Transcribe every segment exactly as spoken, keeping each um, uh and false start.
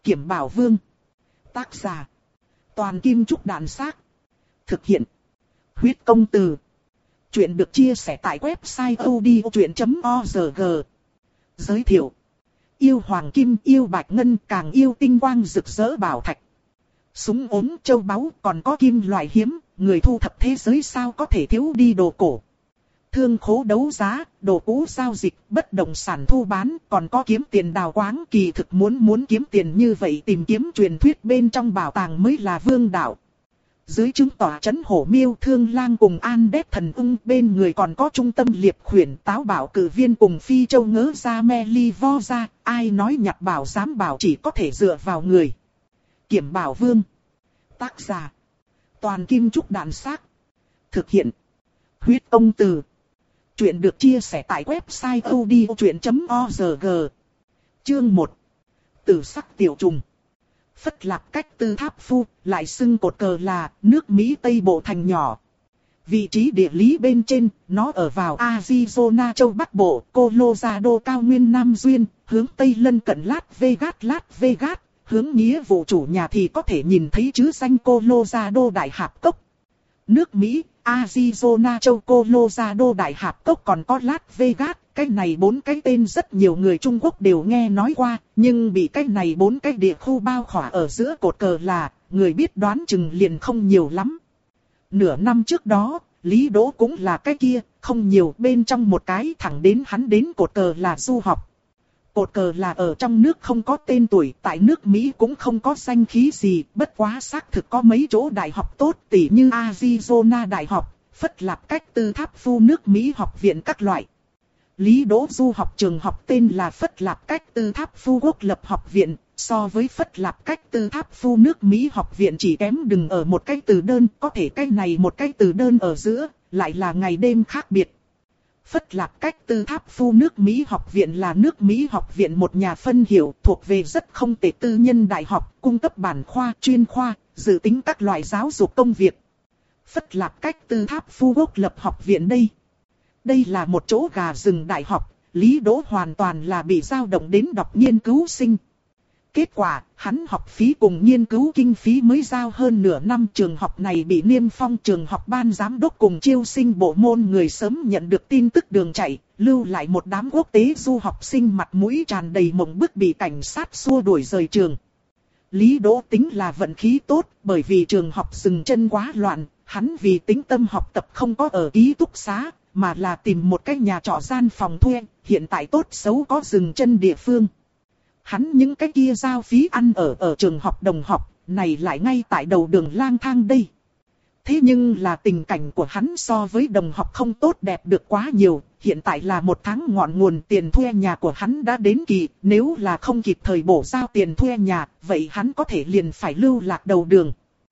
Kiểm Bảo Vương. Tác giả. Toàn Kim Trúc Đàn Xác. Thực hiện. Huyết Công Từ. Chuyện được chia sẻ tại website odchuyện chấm org. Giới thiệu. Yêu hoàng kim, yêu bạch ngân, càng yêu tinh quang rực rỡ bảo thạch. Súng ốm châu báu, còn có kim loại hiếm, người thu thập thế giới sao có thể thiếu đi đồ cổ. Thương khố đấu giá, đồ cũ giao dịch, bất động sản thu bán, còn có kiếm tiền đào quáng. Kỳ thực muốn muốn kiếm tiền như vậy, tìm kiếm truyền thuyết bên trong bảo tàng mới là vương đạo. Dưới chứng tỏa trấn hổ miêu thương lang cùng an đét thần ung, bên người còn có trung tâm liệp khuyển táo bảo cử viên cùng phi châu ngớ ra me li vo ra. Ai nói nhặt bảo dám bảo chỉ có thể dựa vào người. Kiểm Bảo Vương. Tác giả. Toàn Kim Trúc Đàn Xác. Thực hiện. Huyết Công Từ. Chuyện được chia sẻ tại website odchuyện chấm org. Chương một. Tử sắc tiểu trùng. Phất Lạp Cách Tư Tháp Phu, lại xưng cột cờ là nước Mỹ Tây Bộ thành nhỏ. Vị trí địa lý bên trên, nó ở vào Arizona châu Bắc Bộ, Colorado cao nguyên Nam Duyên, hướng Tây lân cận Las Vegas, Las Vegas, hướng nghĩa vụ chủ nhà thì có thể nhìn thấy chữ danh Colorado Đại Hạp Cốc. Nước Mỹ, Arizona châu Colorado Đại Hạp Cốc còn có Las Vegas, cái này bốn cái tên rất nhiều người Trung Quốc đều nghe nói qua, nhưng bị cái này bốn cái địa khu bao khỏa ở giữa cột cờ là, người biết đoán chừng liền không nhiều lắm. Nửa năm trước đó, Lý Đỗ cũng là cái kia, không nhiều bên trong một cái thẳng đến hắn đến cột cờ là du học. Cột cờ là ở trong nước không có tên tuổi, tại nước Mỹ cũng không có danh khí gì, bất quá xác thực có mấy chỗ đại học tốt tỉ như Arizona Đại học, Phất Lạp Cách Tư Tháp Phu nước Mỹ học viện các loại. Lý Đỗ du học trường học tên là Phất Lạp Cách Tư Tháp Phu Quốc lập học viện, so với Phất Lạp Cách Tư Tháp Phu nước Mỹ học viện chỉ kém đừng ở một cái từ đơn, có thể cái này một cái từ đơn ở giữa, lại là ngày đêm khác biệt. Phất Lạp Cách Tư Tháp Phu nước Mỹ học viện là nước Mỹ học viện một nhà phân hiệu thuộc về rất không tệ tư nhân đại học, cung cấp bản khoa, chuyên khoa, dự tính các loại giáo dục công việc. Phất Lạp Cách Tư Tháp Phu Quốc lập học viện đây. Đây là một chỗ gà rừng đại học, Lý Đỗ hoàn toàn là bị dao động đến đọc nghiên cứu sinh. Kết quả, hắn học phí cùng nghiên cứu kinh phí mới giao hơn nửa năm, trường học này bị niêm phong. Trường học ban giám đốc cùng chiêu sinh bộ môn người sớm nhận được tin tức đường chạy, lưu lại một đám quốc tế du học sinh mặt mũi tràn đầy mộng bức bị cảnh sát xua đuổi rời trường. Lý Đỗ tính là vận khí tốt, bởi vì trường học dừng chân quá loạn, hắn vì tính tâm học tập không có ở ký túc xá, mà là tìm một cái nhà trọ gian phòng thuê, hiện tại tốt xấu có dừng chân địa phương. Hắn những cái kia giao phí ăn ở ở trường học đồng học, này lại ngay tại đầu đường lang thang đây. Thế nhưng là tình cảnh của hắn so với đồng học không tốt đẹp được quá nhiều, hiện tại là một tháng ngọn nguồn tiền thuê nhà của hắn đã đến kỳ, nếu là không kịp thời bổ giao tiền thuê nhà, vậy hắn có thể liền phải lưu lạc đầu đường.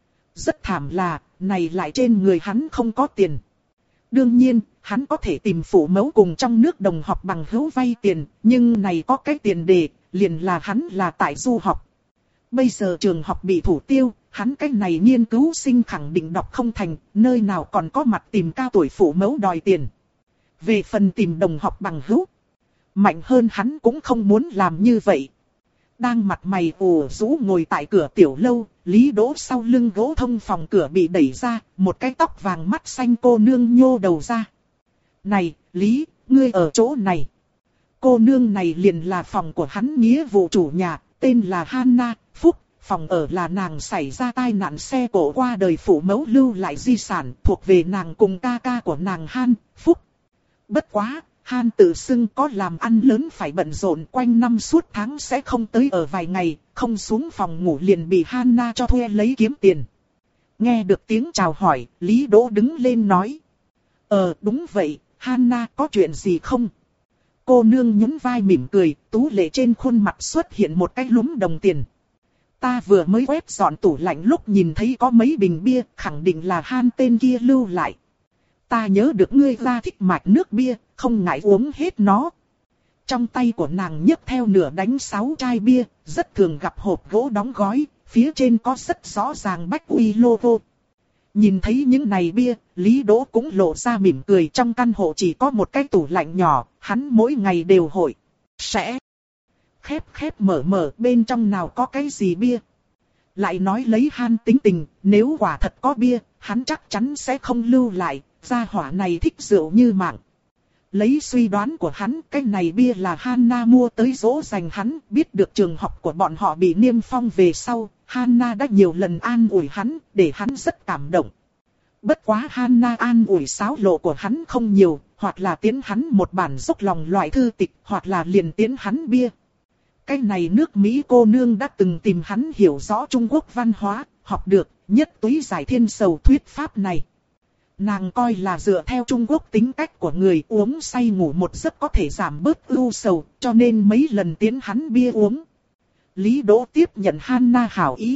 Rất thảm là, này lại trên người hắn không có tiền. Đương nhiên, hắn có thể tìm phụ mẫu cùng trong nước đồng học bằng hữu vay tiền, nhưng này có cái tiền đề, liền là hắn là tại du học. Bây giờ trường học bị thủ tiêu, hắn cái này nghiên cứu sinh khẳng định đọc không thành, nơi nào còn có mặt tìm cao tuổi phụ mẫu đòi tiền. Về phần tìm đồng học bằng hữu, mạnh hơn hắn cũng không muốn làm như vậy. Đang mặt mày ủ rũ ngồi tại cửa tiểu lâu, Lý Đỗ sau lưng gỗ thông phòng cửa bị đẩy ra, một cái tóc vàng mắt xanh cô nương nhô đầu ra. Này, Lý, ngươi ở chỗ này. Cô nương này liền là phòng của hắn nghĩa vụ chủ nhà, tên là Hana, Phúc, phòng ở là nàng xảy ra tai nạn xe cộ qua đời phụ mẫu lưu lại di sản thuộc về nàng cùng ca ca của nàng Han, Phúc. Bất quá, Han tự xưng có làm ăn lớn phải bận rộn quanh năm suốt tháng sẽ không tới ở vài ngày, không xuống phòng ngủ liền bị Hana cho thuê lấy kiếm tiền. Nghe được tiếng chào hỏi, Lý Đỗ đứng lên nói. Ờ đúng vậy, Hana có chuyện gì không? Cô nương nhún vai mỉm cười, tú lệ trên khuôn mặt xuất hiện một cái lúm đồng tiền. Ta vừa mới quét dọn tủ lạnh lúc nhìn thấy có mấy bình bia, khẳng định là Han tên kia lưu lại. Ta nhớ được ngươi ra thích mạch nước bia, không ngại uống hết nó. Trong tay của nàng nhấc theo nửa đánh sáu chai bia, rất thường gặp hộp gỗ đóng gói, phía trên có rất rõ ràng Bách Uy logo. Nhìn thấy những này bia, Lý Đỗ cũng lộ ra mỉm cười. Trong căn hộ chỉ có một cái tủ lạnh nhỏ, hắn mỗi ngày đều hội sẽ khép khép mở mở bên trong nào có cái gì bia. Lại nói lấy Han tính tình, nếu quả thật có bia, hắn chắc chắn sẽ không lưu lại, gia hỏa này thích rượu như mạng. Lấy suy đoán của hắn, cái này bia là Hanna mua tới dỗ dành hắn, biết được trường học của bọn họ bị niêm phong về sau, Hanna đã nhiều lần an ủi hắn, để hắn rất cảm động. Bất quá Hanna an ủi xáo lộ của hắn không nhiều, hoặc là tiến hắn một bản dốc lòng loại thư tịch, hoặc là liền tiến hắn bia. Cái này nước Mỹ cô nương đã từng tìm hắn hiểu rõ Trung Quốc văn hóa, học được nhất túy giải thiên sầu thuyết pháp này. Nàng coi là dựa theo Trung Quốc tính cách của người uống say ngủ một giấc có thể giảm bớt ưu sầu, cho nên mấy lần tiến hắn bia uống. Lý Đỗ tiếp nhận Hanna hảo ý.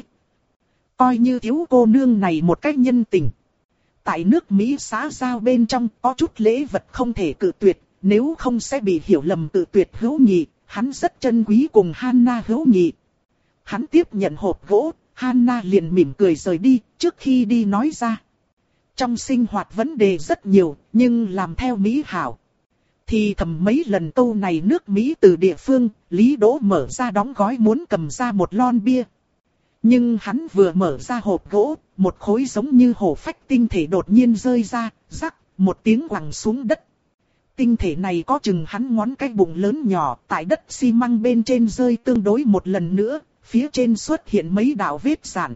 Coi như thiếu cô nương này một cách nhân tình. Tại nước Mỹ xã giao bên trong có chút lễ vật không thể cự tuyệt, nếu không sẽ bị hiểu lầm cự tuyệt hữu nghị, hắn rất trân quý cùng Hanna hữu nghị. Hắn tiếp nhận hộp gỗ, Hanna liền mỉm cười rời đi, trước khi đi nói ra. Trong sinh hoạt vấn đề rất nhiều, nhưng làm theo Mỹ hảo. Thì thầm mấy lần câu này nước Mỹ từ địa phương, Lý Đỗ mở ra đóng gói muốn cầm ra một lon bia. Nhưng hắn vừa mở ra hộp gỗ, một khối giống như hổ phách tinh thể đột nhiên rơi ra, rắc, một tiếng quẳng xuống đất. Tinh thể này có chừng hắn ngón cái bụng lớn nhỏ, tại đất xi măng bên trên rơi tương đối một lần nữa, phía trên xuất hiện mấy đạo vết rạn.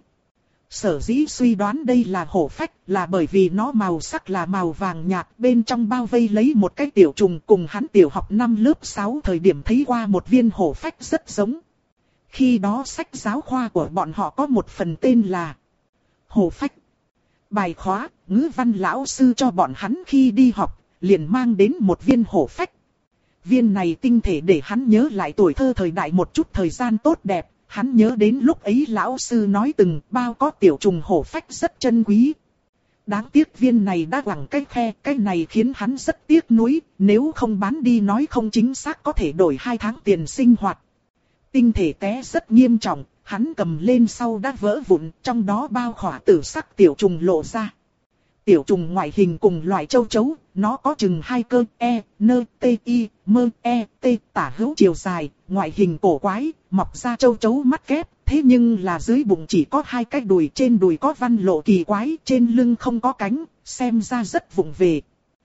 Sở dĩ suy đoán đây là hổ phách là bởi vì nó màu sắc là màu vàng nhạt, bên trong bao vây lấy một cái tiểu trùng, cùng hắn tiểu học năm lớp sáu thời điểm thấy qua một viên hổ phách rất giống. Khi đó sách giáo khoa của bọn họ có một phần tên là hổ phách. Bài khóa, ngữ văn lão sư cho bọn hắn khi đi học, liền mang đến một viên hổ phách. Viên này tinh thể để hắn nhớ lại tuổi thơ thời đại một chút thời gian tốt đẹp. Hắn nhớ đến lúc ấy lão sư nói từng bao có tiểu trùng hổ phách rất chân quý. Đáng tiếc viên này đã quẳng cái khe, cái này khiến hắn rất tiếc nuối, nếu không bán đi nói không chính xác có thể đổi hai tháng tiền sinh hoạt. Tinh thể té rất nghiêm trọng, hắn cầm lên sau đã vỡ vụn, trong đó bao khỏa tử sắc tiểu trùng lộ ra. Tiểu trùng ngoại hình cùng loại châu chấu, nó có chừng hai cơ E, N, T, I, mơ, E, T tả hữu chiều dài, ngoại hình cổ quái, mọc ra châu chấu mắt kép, thế nhưng là dưới bụng chỉ có hai cái đùi, trên đùi có văn lộ kỳ quái, trên lưng không có cánh, xem ra rất vụng về.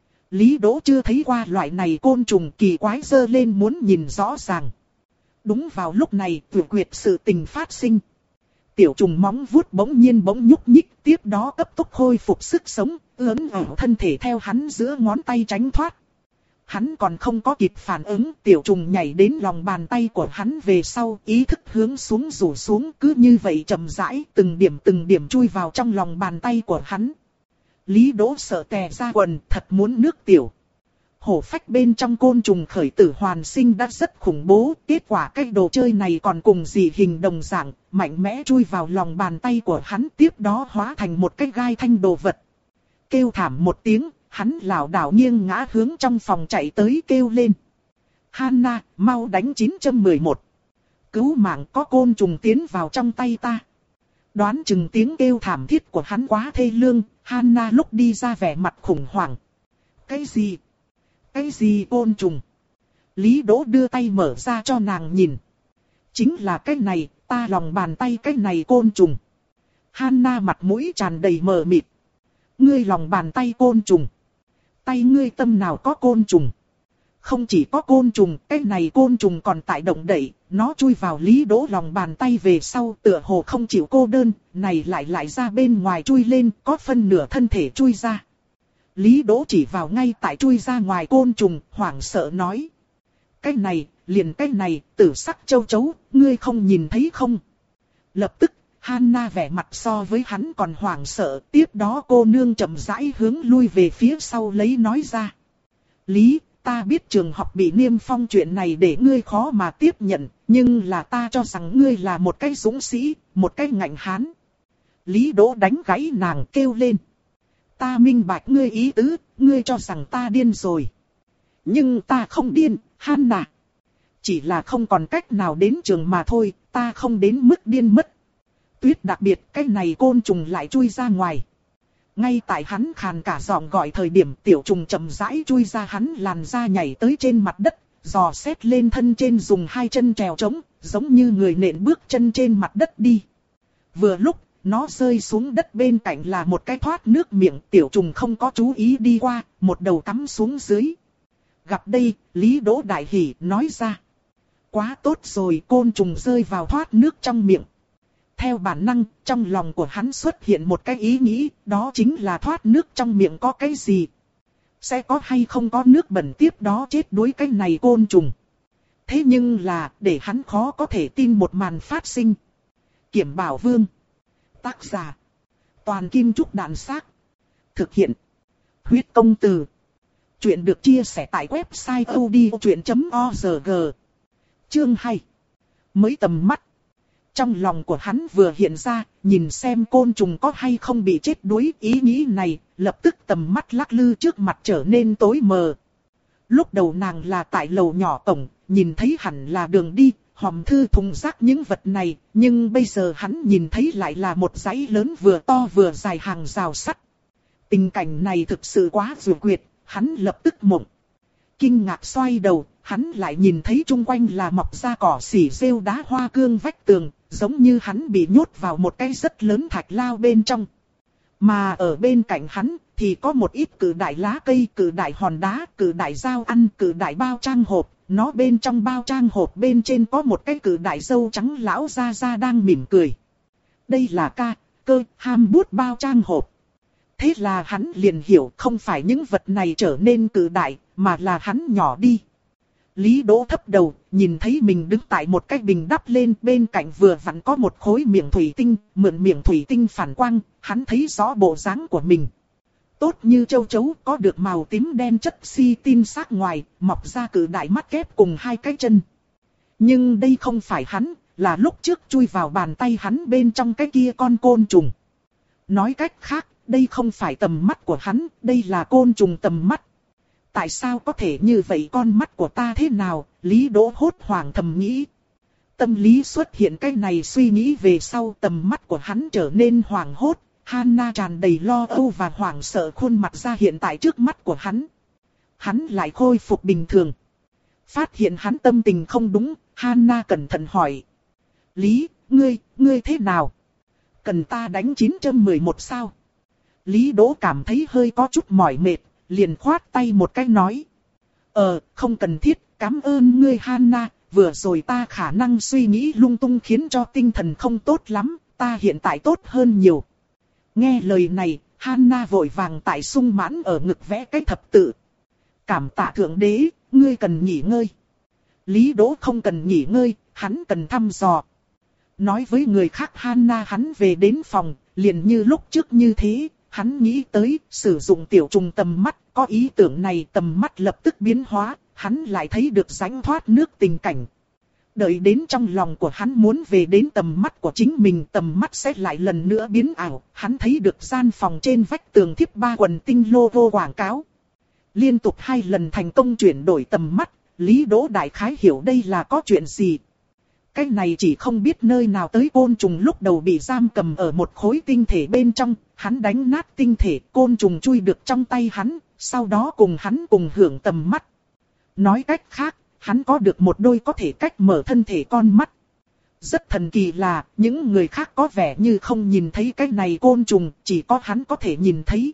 Lý Đỗ chưa thấy qua loại này côn trùng kỳ quái, giơ lên muốn nhìn rõ ràng. Đúng vào lúc này, tuyệt quyệt sự tình phát sinh. Tiểu trùng móng vuốt bỗng nhiên bỗng nhúc nhích, tiếp đó cấp tốc khôi phục sức sống, ướn ở thân thể theo hắn giữa ngón tay tránh thoát. Hắn còn không có kịp phản ứng, tiểu trùng nhảy đến lòng bàn tay của hắn về sau, ý thức hướng xuống rủ xuống, cứ như vậy chậm rãi, từng điểm từng điểm chui vào trong lòng bàn tay của hắn. Lý Đỗ sợ tè ra quần, thật muốn nước tiểu. Hổ phách bên trong côn trùng khởi tử hoàn sinh đã rất khủng bố, kết quả cái đồ chơi này còn cùng dị hình đồng dạng, mạnh mẽ chui vào lòng bàn tay của hắn, tiếp đó hóa thành một cái gai thanh đồ vật. Kêu thảm một tiếng, hắn lảo đảo nghiêng ngã hướng trong phòng chạy tới kêu lên. Hanna, mau đánh chín một một. Cứu mạng, có côn trùng tiến vào trong tay ta. Đoán chừng tiếng kêu thảm thiết của hắn quá thê lương, Hanna lúc đi ra vẻ mặt khủng hoảng. Cái gì? Cái gì côn trùng? Lý Đỗ đưa tay mở ra cho nàng nhìn. Chính là cái này, ta lòng bàn tay cái này côn trùng. Hanna mặt mũi tràn đầy mờ mịt. Ngươi lòng bàn tay côn trùng. Tay ngươi tâm nào có côn trùng? Không chỉ có côn trùng, cái này côn trùng còn tại động đậy, nó chui vào Lý Đỗ lòng bàn tay về sau tựa hồ không chịu cô đơn, này lại lại ra bên ngoài chui lên, có phân nửa thân thể chui ra. Lý Đỗ chỉ vào ngay tại chui ra ngoài côn trùng, hoảng sợ nói. Cái này, liền cái này, tử sắc châu chấu, ngươi không nhìn thấy không? Lập tức, Hanna vẻ mặt so với hắn còn hoảng sợ, tiếp đó cô nương chậm rãi hướng lui về phía sau lấy nói ra. Lý, ta biết trường học bị niêm phong chuyện này để ngươi khó mà tiếp nhận, nhưng là ta cho rằng ngươi là một cái dũng sĩ, một cái ngạnh hán. Lý Đỗ đánh gãy nàng kêu lên. Ta minh bạch ngươi ý tứ, ngươi cho rằng ta điên rồi. Nhưng ta không điên, Hanna. Chỉ là không còn cách nào đến trường mà thôi, ta không đến mức điên mất. Tuyết đặc biệt, cái này côn trùng lại chui ra ngoài. Ngay tại hắn khàn cả giọng gọi thời điểm tiểu trùng chậm rãi chui ra hắn làn da nhảy tới trên mặt đất, dò xét lên thân trên dùng hai chân trèo trống, giống như người nện bước chân trên mặt đất đi. Vừa lúc, nó rơi xuống đất bên cạnh là một cái thoát nước miệng, tiểu trùng không có chú ý đi qua, một đầu cắm xuống dưới. Gặp đây, Lý Đỗ đại hỉ nói ra. Quá tốt rồi, côn trùng rơi vào thoát nước trong miệng. Theo bản năng, trong lòng của hắn xuất hiện một cái ý nghĩ, đó chính là thoát nước trong miệng có cái gì. Sẽ có hay không có nước bẩn tiếp đó chết đuối cái này côn trùng. Thế nhưng là, để hắn khó có thể tin một màn phát sinh. Kiểm Bảo Vương. Tác giả. Toàn Kim Trúc Đạn Xác. Thực hiện. Huyết Công Từ. Chuyện được chia sẻ tại website odchuyện chấm org. Chương hai. Mới tầm mắt. Trong lòng của hắn vừa hiện ra, nhìn xem côn trùng có hay không bị chết đuối, ý nghĩ này, lập tức tầm mắt lắc lư trước mặt trở nên tối mờ. Lúc đầu nàng là tại lầu nhỏ cổng, nhìn thấy hẳn là đường đi, hòm thư thùng rác những vật này, nhưng bây giờ hắn nhìn thấy lại là một dãy lớn vừa to vừa dài hàng rào sắt. Tình cảnh này thực sự quá rùa quyệt, hắn lập tức mộng. Kinh ngạc xoay đầu, hắn lại nhìn thấy chung quanh là mọc ra cỏ xỉ rêu đá hoa cương vách tường, giống như hắn bị nhốt vào một cái rất lớn thạch lao bên trong. Mà ở bên cạnh hắn thì có một ít cử đại lá cây, cử đại hòn đá, cử đại dao ăn, cử đại bao trang hộp. Nó bên trong bao trang hộp bên trên có một cái cử đại dâu trắng lão gia gia đang mỉm cười. Đây là ca, cơ, ham bút bao trang hộp. Thế là hắn liền hiểu không phải những vật này trở nên cử đại, mà là hắn nhỏ đi. Lý Đỗ thấp đầu, nhìn thấy mình đứng tại một cái bình đắp lên, bên cạnh vừa vặn có một khối miệng thủy tinh, mượn miệng thủy tinh phản quang, hắn thấy rõ bộ dáng của mình. Tốt như châu chấu, có được màu tím đen chất xi tin xác ngoài, mọc ra cử đại mắt kép cùng hai cái chân. Nhưng đây không phải hắn, là lúc trước chui vào bàn tay hắn bên trong cái kia con côn trùng. Nói cách khác, đây không phải tầm mắt của hắn, đây là côn trùng tầm mắt. Tại sao có thể như vậy, con mắt của ta thế nào? Lý Đỗ hốt hoảng thầm nghĩ. Tâm lý xuất hiện cái này suy nghĩ về sau, tầm mắt của hắn trở nên hoảng hốt. Hana tràn đầy lo âu và hoảng sợ khuôn mặt ra hiện tại trước mắt của hắn. Hắn lại khôi phục bình thường. Phát hiện hắn tâm tình không đúng, Hana cẩn thận hỏi. Lý, ngươi, ngươi thế nào? Cần ta đánh chín mười một sao? Lý Đỗ cảm thấy hơi có chút mỏi mệt, liền khoát tay một cái nói. Ờ, không cần thiết, cảm ơn ngươi Hana, vừa rồi ta khả năng suy nghĩ lung tung khiến cho tinh thần không tốt lắm, ta hiện tại tốt hơn nhiều. Nghe lời này, Hana vội vàng tại sung mãn ở ngực vẽ cái thập tự. Cảm tạ thượng đế, ngươi cần nghỉ ngơi. Lý Đỗ không cần nghỉ ngơi, hắn cần thăm dò. Nói với người khác Hana hắn về đến phòng, liền như lúc trước như thế, hắn nghĩ tới sử dụng tiểu trùng tầm mắt, có ý tưởng này tầm mắt lập tức biến hóa, hắn lại thấy được rãnh thoát nước tình cảnh. Đợi đến trong lòng của hắn muốn về đến tầm mắt của chính mình, tầm mắt sẽ lại lần nữa biến ảo, hắn thấy được gian phòng trên vách tường thiếp ba quần tinh logo quảng cáo. Liên tục hai lần thành công chuyển đổi tầm mắt, Lý Đỗ đại khái hiểu đây là có chuyện gì. Cái này chỉ không biết nơi nào tới côn trùng lúc đầu bị giam cầm ở một khối tinh thể bên trong, hắn đánh nát tinh thể, côn trùng chui được trong tay hắn, sau đó cùng hắn cùng hưởng tầm mắt. Nói cách khác, hắn có được một đôi có thể cách mở thân thể con mắt. Rất thần kỳ là, những người khác có vẻ như không nhìn thấy cái này côn trùng, chỉ có hắn có thể nhìn thấy.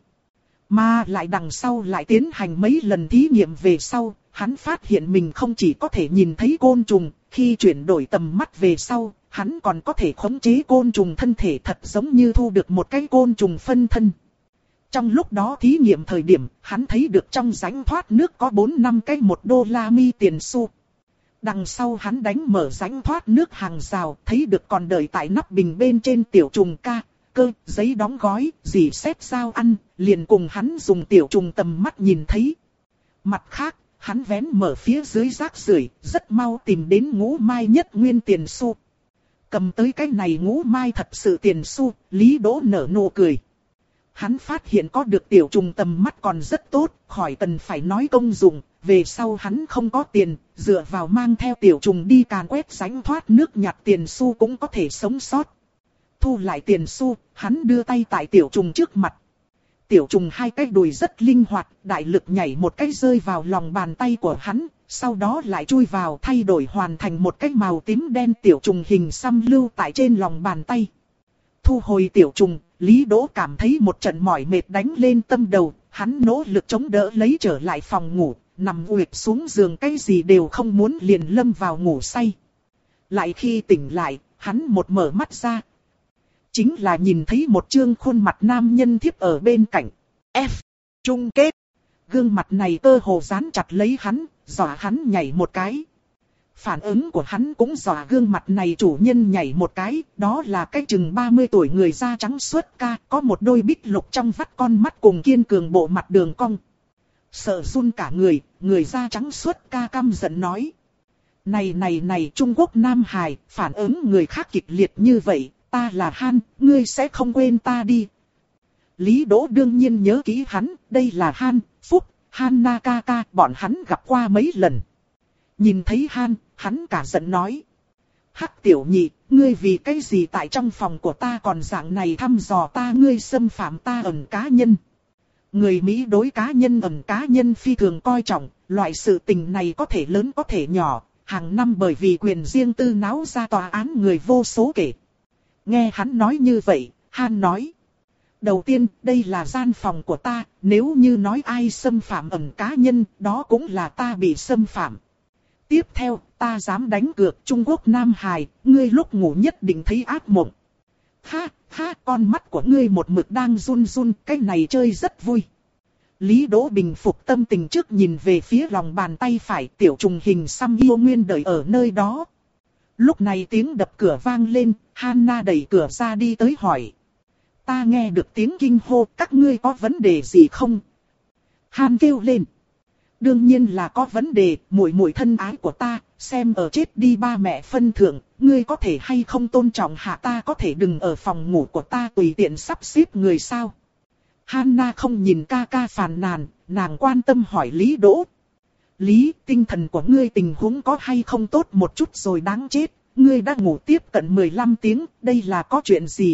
Mà lại đằng sau lại tiến hành mấy lần thí nghiệm về sau, hắn phát hiện mình không chỉ có thể nhìn thấy côn trùng, khi chuyển đổi tầm mắt về sau, hắn còn có thể khống chế côn trùng thân thể, thật giống như thu được một cái côn trùng phân thân. Trong lúc đó thí nghiệm thời điểm, hắn thấy được trong rãnh thoát nước có bốn năm cái một đô la mi tiền xu. Đằng sau hắn đánh mở rãnh thoát nước hàng rào, thấy được còn đợi tại nắp bình bên trên tiểu trùng ca, cơ, giấy đóng gói, dì xét sao ăn, liền cùng hắn dùng tiểu trùng tầm mắt nhìn thấy. Mặt khác, hắn vén mở phía dưới rác rưởi, rất mau tìm đến ngũ mai nhất nguyên tiền xu. Cầm tới cái này ngũ mai thật sự tiền xu, Lý Đỗ nở nụ cười. Hắn phát hiện có được tiểu trùng tầm mắt còn rất tốt, khỏi cần phải nói công dụng, về sau hắn không có tiền, dựa vào mang theo tiểu trùng đi càn quét rãnh thoát nước nhặt tiền xu cũng có thể sống sót. Thu lại tiền xu, hắn đưa tay tại tiểu trùng trước mặt. Tiểu trùng hai cái đùi rất linh hoạt, đại lực nhảy một cái rơi vào lòng bàn tay của hắn, sau đó lại chui vào thay đổi hoàn thành một cái màu tím đen tiểu trùng hình xăm lưu tại trên lòng bàn tay. Thu hồi tiểu trùng, Lý Đỗ cảm thấy một trận mỏi mệt đánh lên tâm đầu, hắn nỗ lực chống đỡ lấy trở lại phòng ngủ, nằm uỵp xuống giường cái gì đều không muốn liền lâm vào ngủ say. Lại khi tỉnh lại, hắn một mở mắt ra, chính là nhìn thấy một trương khuôn mặt nam nhân thiếp ở bên cạnh. F. Chung kết. Gương mặt này cơ hồ dán chặt lấy hắn, dọa hắn nhảy một cái. Phản ứng của hắn cũng dọa gương mặt này chủ nhân nhảy một cái, đó là cái chừng ba mươi tuổi người da trắng xuất ca, có một đôi bích lục trong vắt con mắt cùng kiên cường bộ mặt đường cong. Sợ run cả người, người da trắng xuất ca căm giận nói. Này này này Trung Quốc Nam Hải, phản ứng người khác kịch liệt như vậy, ta là Han, ngươi sẽ không quên ta đi. Lý Đỗ đương nhiên nhớ kỹ hắn, đây là Han, Phúc, Hanna ca ca, bọn hắn gặp qua mấy lần. Nhìn thấy Han, hắn cả giận nói. Hắc tiểu nhị, ngươi vì cái gì tại trong phòng của ta còn dạng này thăm dò ta, ngươi xâm phạm ta ẩn cá nhân. Người Mỹ đối cá nhân ẩn cá nhân phi thường coi trọng, loại sự tình này có thể lớn có thể nhỏ, hàng năm bởi vì quyền riêng tư náo ra tòa án người vô số kể. Nghe hắn nói như vậy, Han nói. Đầu tiên, đây là gian phòng của ta, nếu như nói ai xâm phạm ẩn cá nhân, đó cũng là ta bị xâm phạm. Tiếp theo, ta dám đánh cược Trung Quốc Nam Hải, ngươi lúc ngủ nhất định thấy ác mộng. Ha, ha, con mắt của ngươi một mực đang run run, cái này chơi rất vui. Lý Đỗ bình phục tâm tình trước nhìn về phía lòng bàn tay phải, tiểu trùng hình xăm yêu nguyên đợi ở nơi đó. Lúc này tiếng đập cửa vang lên, Hanna đẩy cửa ra đi tới hỏi. Ta nghe được tiếng kinh hô, các ngươi có vấn đề gì không? Han kêu lên. Đương nhiên là có vấn đề, muội muội thân ái của ta, xem ở chết đi ba mẹ phân thượng, ngươi có thể hay không tôn trọng hạ ta, có thể đừng ở phòng ngủ của ta tùy tiện sắp xếp người sao? Hanna không nhìn ca ca phàn nàn, nàng quan tâm hỏi Lý Đỗ. Lý, tinh thần của ngươi tình huống có hay không tốt một chút rồi đáng chết, ngươi đã ngủ tiếp cận mười lăm tiếng, đây là có chuyện gì?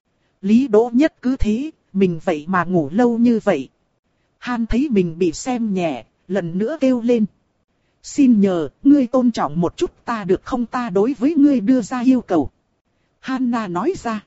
Lý Đỗ nhất cứ thế, mình vậy mà ngủ lâu như vậy. Han thấy mình bị xem nhẹ, lần nữa kêu lên. Xin nhờ, ngươi tôn trọng một chút ta được không, ta đối với ngươi đưa ra yêu cầu. Hanna nói ra.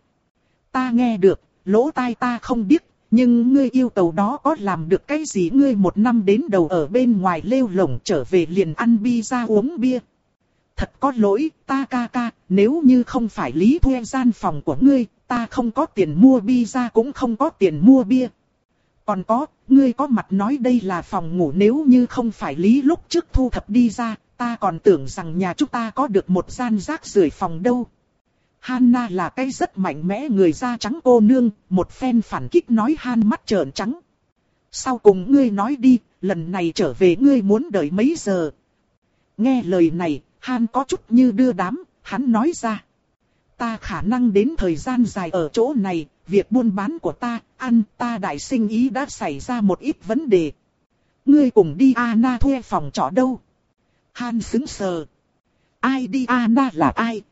Ta nghe được, lỗ tai ta không điếc, nhưng ngươi yêu cầu đó có làm được cái gì? Ngươi một năm đến đầu ở bên ngoài lêu lổng, trở về liền ăn pizza uống bia. Thật có lỗi, ta ca ca, nếu như không phải Lý thuê gian phòng của ngươi, ta không có tiền mua pizza cũng không có tiền mua bia. Còn có, ngươi có mặt nói đây là phòng ngủ, nếu như không phải Lý lúc trước thu thập đi ra, ta còn tưởng rằng nhà chúng ta có được một gian rác rưởi phòng đâu. Hanna là cái rất mạnh mẽ người da trắng cô nương, một phen phản kích nói Han mắt trợn trắng. Sau cùng ngươi nói đi, lần này trở về ngươi muốn đợi mấy giờ? Nghe lời này, Han có chút như đưa đám, hắn nói ra. Ta khả năng đến thời gian dài ở chỗ này, việc buôn bán của ta, ăn ta đại sinh ý đã xảy ra một ít vấn đề. Ngươi cùng đi Anna thuê phòng trọ đâu? Han sững sờ. Ai đi Anna là ai?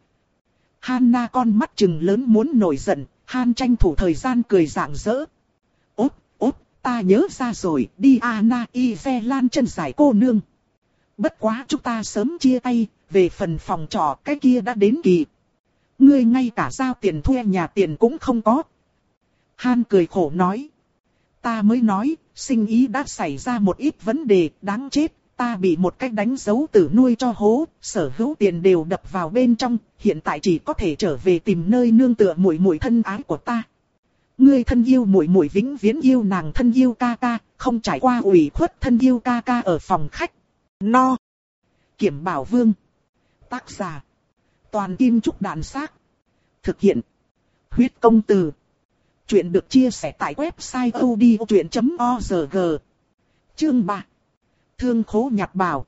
Hanna con mắt trừng lớn muốn nổi giận, Han tranh thủ thời gian cười rạng rỡ. Ốp, ốp, ta nhớ ra rồi, đi Anna y ve lan chân dài cô nương. Bất quá chúng ta sớm chia tay, về phần phòng trọ cái kia đã đến kỳ. Ngươi ngay cả giao tiền thuê nhà tiền cũng không có. Han cười khổ nói. Ta mới nói, sinh ý đã xảy ra một ít vấn đề, đáng chết. Ta bị một cách đánh dấu tử nuôi cho hố, sở hữu tiền đều đập vào bên trong, hiện tại chỉ có thể trở về tìm nơi nương tựa muội muội thân ái của ta. Ngươi thân yêu muội muội vĩnh viễn yêu nàng thân yêu ca ca, không trải qua ủy khuất thân yêu ca ca ở phòng khách. No. Kiểm Bảo Vương. Tác giả. Toàn Kim Trúc Đàn Xác. Thực hiện. Huyết Công Từ. Chuyện được chia sẻ tại website odchuyện chấm org. Chương ba. Thương khố nhặt bảo.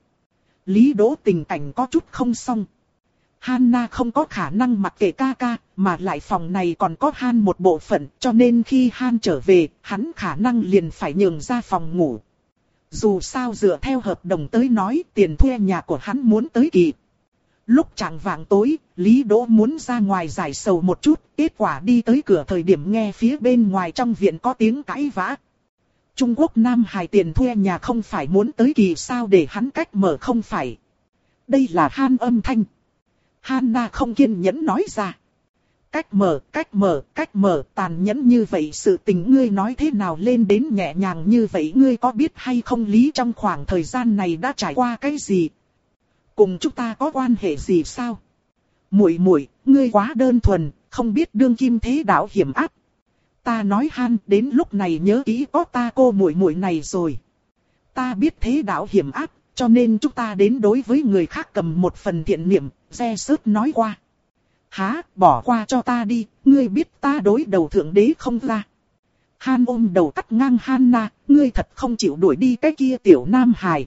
Lý Đỗ tình cảnh có chút không xong. Hanna không có khả năng mặc kệ ca ca, mà lại phòng này còn có Han một bộ phận, cho nên khi Han trở về, hắn khả năng liền phải nhường ra phòng ngủ. Dù sao dựa theo hợp đồng tới nói, tiền thuê nhà của hắn muốn tới kỳ. Lúc chạng vạng tối, Lý Đỗ muốn ra ngoài giải sầu một chút, kết quả đi tới cửa thời điểm nghe phía bên ngoài trong viện có tiếng cãi vã. Trung Quốc Nam Hải tiền thuê nhà không phải muốn tới kỳ sao để hắn cách mở không phải. Đây là Han âm thanh. Hanna không kiên nhẫn nói ra. Cách mở, cách mở, cách mở, tàn nhẫn như vậy sự tình ngươi nói thế nào lên đến nhẹ nhàng như vậy, ngươi có biết hay không Lý trong khoảng thời gian này đã trải qua cái gì? Cùng chúng ta có quan hệ gì sao? Muội muội, ngươi quá đơn thuần, không biết đương kim thế đạo hiểm ác. Ta nói Han, đến lúc này nhớ kỹ có ta cô muội muội này rồi. Ta biết thế đạo hiểm ác, cho nên chúng ta đến đối với người khác cầm một phần thiện niệm, re sớt nói qua. Há, bỏ qua cho ta đi, ngươi biết ta đối đầu thượng đế không ra. Han ôm đầu cắt ngang Hanna, ngươi thật không chịu đuổi đi cái kia tiểu nam hài.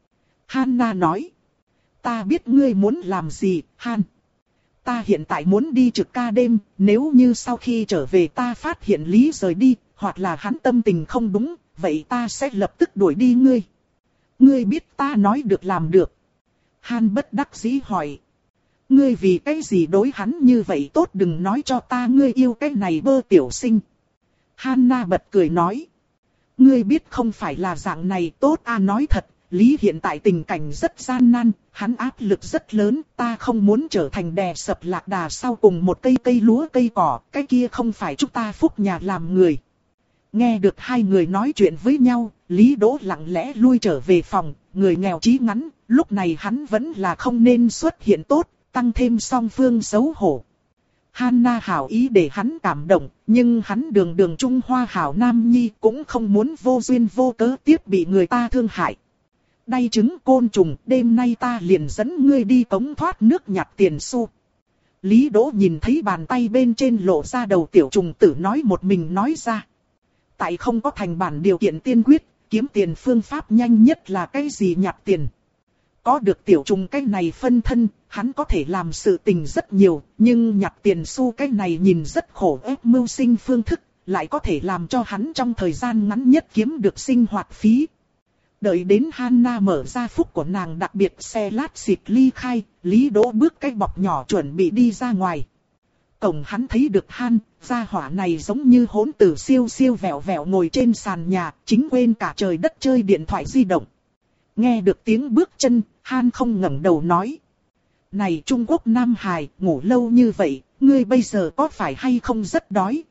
Hanna nói, ta biết ngươi muốn làm gì, Han. Ta hiện tại muốn đi trực ca đêm, nếu như sau khi trở về ta phát hiện Lý rời đi, hoặc là hắn tâm tình không đúng, vậy ta sẽ lập tức đuổi đi ngươi. Ngươi biết ta nói được làm được. Han bất đắc dĩ hỏi. Ngươi vì cái gì đối hắn như vậy tốt, đừng nói cho ta ngươi yêu cái này bơ tiểu sinh. Hanna bật cười nói. Ngươi biết không phải là dạng này tốt à, nói thật, Lý hiện tại tình cảnh rất gian nan, hắn áp lực rất lớn, ta không muốn trở thành đè sập lạc đà sau cùng một cây cây lúa cây cỏ, cái kia không phải chúng ta phúc nhà làm người. Nghe được hai người nói chuyện với nhau, Lý Đỗ lặng lẽ lui trở về phòng, người nghèo chí ngắn, lúc này hắn vẫn là không nên xuất hiện tốt, tăng thêm song phương xấu hổ. Hanna hảo ý để hắn cảm động, nhưng hắn đường đường Trung Hoa hảo nam nhi cũng không muốn vô duyên vô cớ tiếp bị người ta thương hại. Đay trứng côn trùng, đêm nay ta liền dẫn ngươi đi cống thoát nước nhặt tiền xu. Lý Đỗ nhìn thấy bàn tay bên trên lộ ra đầu tiểu trùng tử nói một mình nói ra. Tại không có thành bản điều kiện tiên quyết, kiếm tiền phương pháp nhanh nhất là cái gì nhặt tiền. Có được tiểu trùng cái này phân thân, hắn có thể làm sự tình rất nhiều, nhưng nhặt tiền xu cái này nhìn rất khổ ép mưu sinh phương thức, lại có thể làm cho hắn trong thời gian ngắn nhất kiếm được sinh hoạt phí. Đợi đến Hanna mở ra phúc của nàng đặc biệt xe lát xịt ly khai, Lý Đỗ bước cái bọc nhỏ chuẩn bị đi ra ngoài. Cổng hắn thấy được Han, gia hỏa này giống như hỗn tử siêu siêu vẹo vẹo ngồi trên sàn nhà, chính quên cả trời đất chơi điện thoại di động. Nghe được tiếng bước chân, Han không ngẩng đầu nói. Này Trung Quốc Nam Hải, ngủ lâu như vậy, ngươi bây giờ có phải hay không rất đói?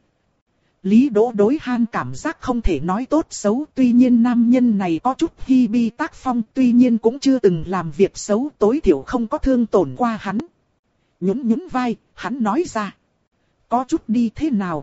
Lý Đỗ đối Han cảm giác không thể nói tốt xấu, tuy nhiên nam nhân này có chút hi bi tác phong, tuy nhiên cũng chưa từng làm việc xấu, tối thiểu không có thương tổn qua hắn. Nhún nhún vai, hắn nói ra. Có chút đi thế nào?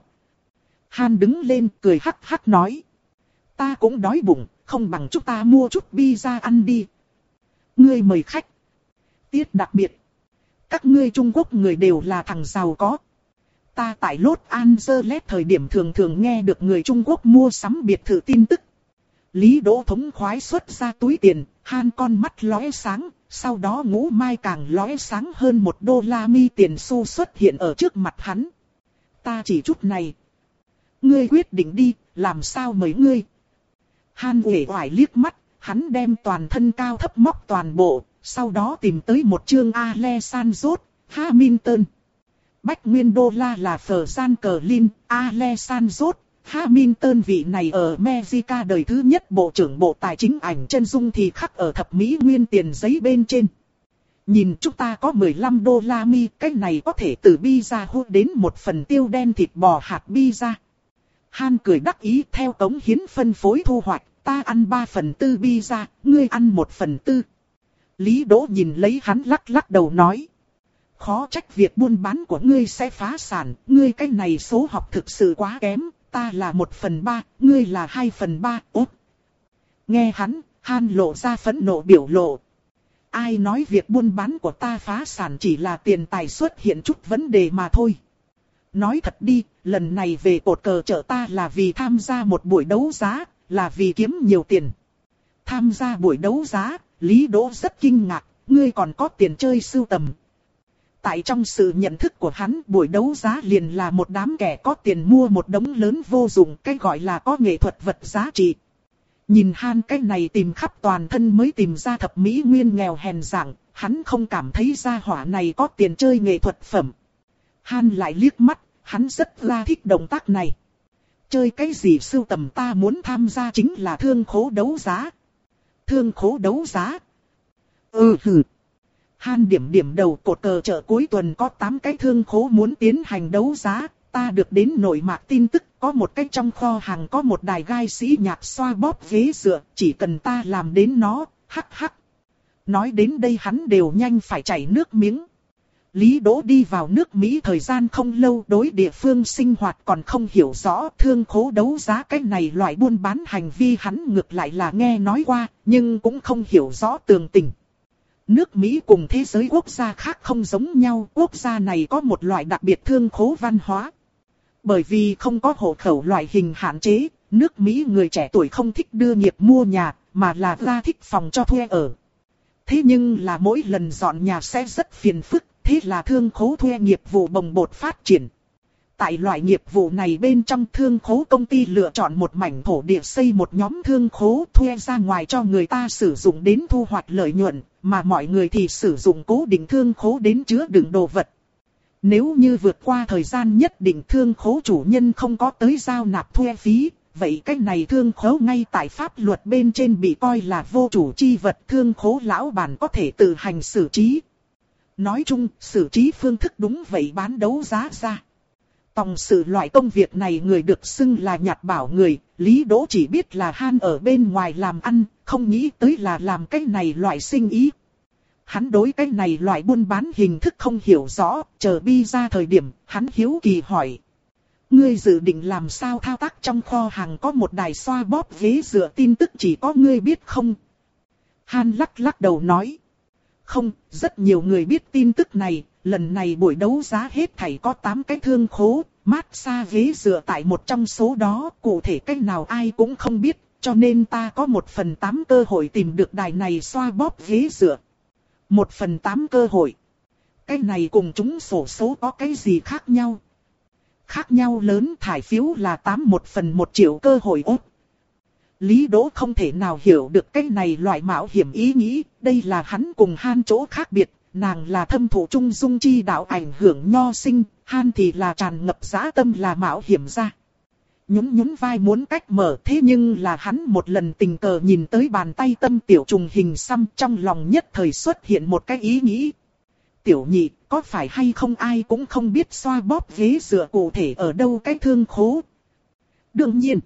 Han đứng lên cười hắc hắc nói. Ta cũng đói bụng, không bằng chúng ta mua chút pizza ăn đi. Ngươi mời khách. Tiết đặc biệt. Các ngươi Trung Quốc người đều là thằng giàu có. Ta tại Los Angeles thời điểm thường thường nghe được người Trung Quốc mua sắm biệt thự tin tức. Lý Đỗ thống khoái xuất ra túi tiền, Han con mắt lóe sáng, sau đó ngũ mai càng lóe sáng hơn một đô la mi tiền xu xuất hiện ở trước mặt hắn. Ta chỉ chút này. Ngươi quyết định đi, làm sao mời ngươi? Han uể oải liếc mắt, hắn đem toàn thân cao thấp móc toàn bộ, sau đó tìm tới một chương Alessandro Hamilton. Bách nguyên đô la là phở gian cờ Lin, Alessandro Hamilton vị này ở Mexico đời thứ nhất bộ trưởng bộ tài chính ảnh chân dung thì khắc ở thập mỹ nguyên tiền giấy bên trên. Nhìn chúng ta có mười lăm đô la mi, cái này có thể từ pizza hút đến một phần tiêu đen thịt bò hạt pizza. Han cười đắc ý theo cống hiến phân phối thu hoạch, ta ăn ba phần tư pizza, ngươi ăn một phần tư. Lý Đỗ nhìn lấy hắn lắc lắc đầu nói. Khó trách việc buôn bán của ngươi sẽ phá sản, ngươi cái này số học thực sự quá kém, ta là một phần ba, ngươi là hai phần ba, ốp. Nghe hắn, Han lộ ra phẫn nộ biểu lộ. Ai nói việc buôn bán của ta phá sản chỉ là tiền tài xuất hiện chút vấn đề mà thôi. Nói thật đi, lần này về cột cờ chợ ta là vì tham gia một buổi đấu giá, là vì kiếm nhiều tiền. Tham gia buổi đấu giá, Lý Đỗ rất kinh ngạc, ngươi còn có tiền chơi sưu tầm. Tại trong sự nhận thức của hắn, buổi đấu giá liền là một đám kẻ có tiền mua một đống lớn vô dụng, cái gọi là có nghệ thuật vật giá trị. Nhìn Han cái này tìm khắp toàn thân mới tìm ra thập mỹ nguyên nghèo hèn dạng, hắn không cảm thấy gia hỏa này có tiền chơi nghệ thuật phẩm. Han lại liếc mắt, hắn rất là thích động tác này. Chơi cái gì sưu tầm, ta muốn tham gia chính là thương khố đấu giá. Thương khố đấu giá? Ừ hừ. Han điểm điểm đầu, cột cờ chợ cuối tuần có tám cái thương khố muốn tiến hành đấu giá. Ta được đến nội mạc tin tức, có một cái trong kho hàng có một đài gai sĩ nhạc xoa bóp ghế dựa, chỉ cần ta làm đến nó, hắc hắc. Nói đến đây hắn đều nhanh phải chảy nước miếng. Lý Đỗ đi vào nước Mỹ thời gian không lâu, đối địa phương sinh hoạt còn không hiểu rõ, thương khố đấu giá cái này loại buôn bán hành vi hắn ngược lại là nghe nói qua, nhưng cũng không hiểu rõ tường tình. Nước Mỹ cùng thế giới quốc gia khác không giống nhau, quốc gia này có một loại đặc biệt thương khố văn hóa. Bởi vì không có hộ khẩu loại hình hạn chế, nước Mỹ người trẻ tuổi không thích đưa nghiệp mua nhà, mà là ra thích phòng cho thuê ở. Thế nhưng là mỗi lần dọn nhà sẽ rất phiền phức, thế là thương khố thuê nghiệp vụ bồng bột phát triển. Tại loại nghiệp vụ này bên trong, thương khố công ty lựa chọn một mảnh thổ địa xây một nhóm thương khố thuê ra ngoài cho người ta sử dụng đến thu hoạch lợi nhuận, mà mọi người thì sử dụng cố định thương khố đến chứa đựng đồ vật. Nếu như vượt qua thời gian nhất định thương khố chủ nhân không có tới giao nạp thuê phí, vậy cái này thương khố ngay tại pháp luật bên trên bị coi là vô chủ chi vật, thương khố lão bản có thể tự hành xử trí. Nói chung, xử trí phương thức đúng vậy bán đấu giá ra. Tòng sự loại công việc này người được xưng là nhặt bảo người, Lý Đỗ chỉ biết là Han ở bên ngoài làm ăn, không nghĩ tới là làm cái này loại sinh ý. Hắn đối cái này loại buôn bán hình thức không hiểu rõ, chờ bi ra thời điểm, hắn hiếu kỳ hỏi. Ngươi dự định làm sao thao tác, trong kho hàng có một đài xoa bóp ghế dựa, tin tức chỉ có ngươi biết không? Han lắc lắc đầu nói. Không, rất nhiều người biết tin tức này, lần này buổi đấu giá hết thảy có tám cái thương khố, massage ghế dựa tại một trong số đó, cụ thể cách nào ai cũng không biết, cho nên ta có một phần tám cơ hội tìm được đài này xoa bóp ghế dựa. Một phần tám cơ hội. Cái này cùng chúng xổ số có cái gì khác nhau? Khác nhau lớn, thải phiếu là tám một phần một triệu cơ hội ốt. Lý Đỗ không thể nào hiểu được cái này loại mạo hiểm ý nghĩ, đây là hắn cùng Han chỗ khác biệt, nàng là thâm thụ trung dung chi đạo ảnh hưởng nho sinh, Han thì là tràn ngập dã tâm là mạo hiểm ra. Nhún nhún vai muốn cách mở, thế nhưng là hắn một lần tình cờ nhìn tới bàn tay tâm tiểu trùng hình xăm, trong lòng nhất thời xuất hiện một cái ý nghĩ. Tiểu nhị, có phải hay không ai cũng không biết xoa bóp ghế dựa cụ thể ở đâu cái thương khố? Đương nhiên,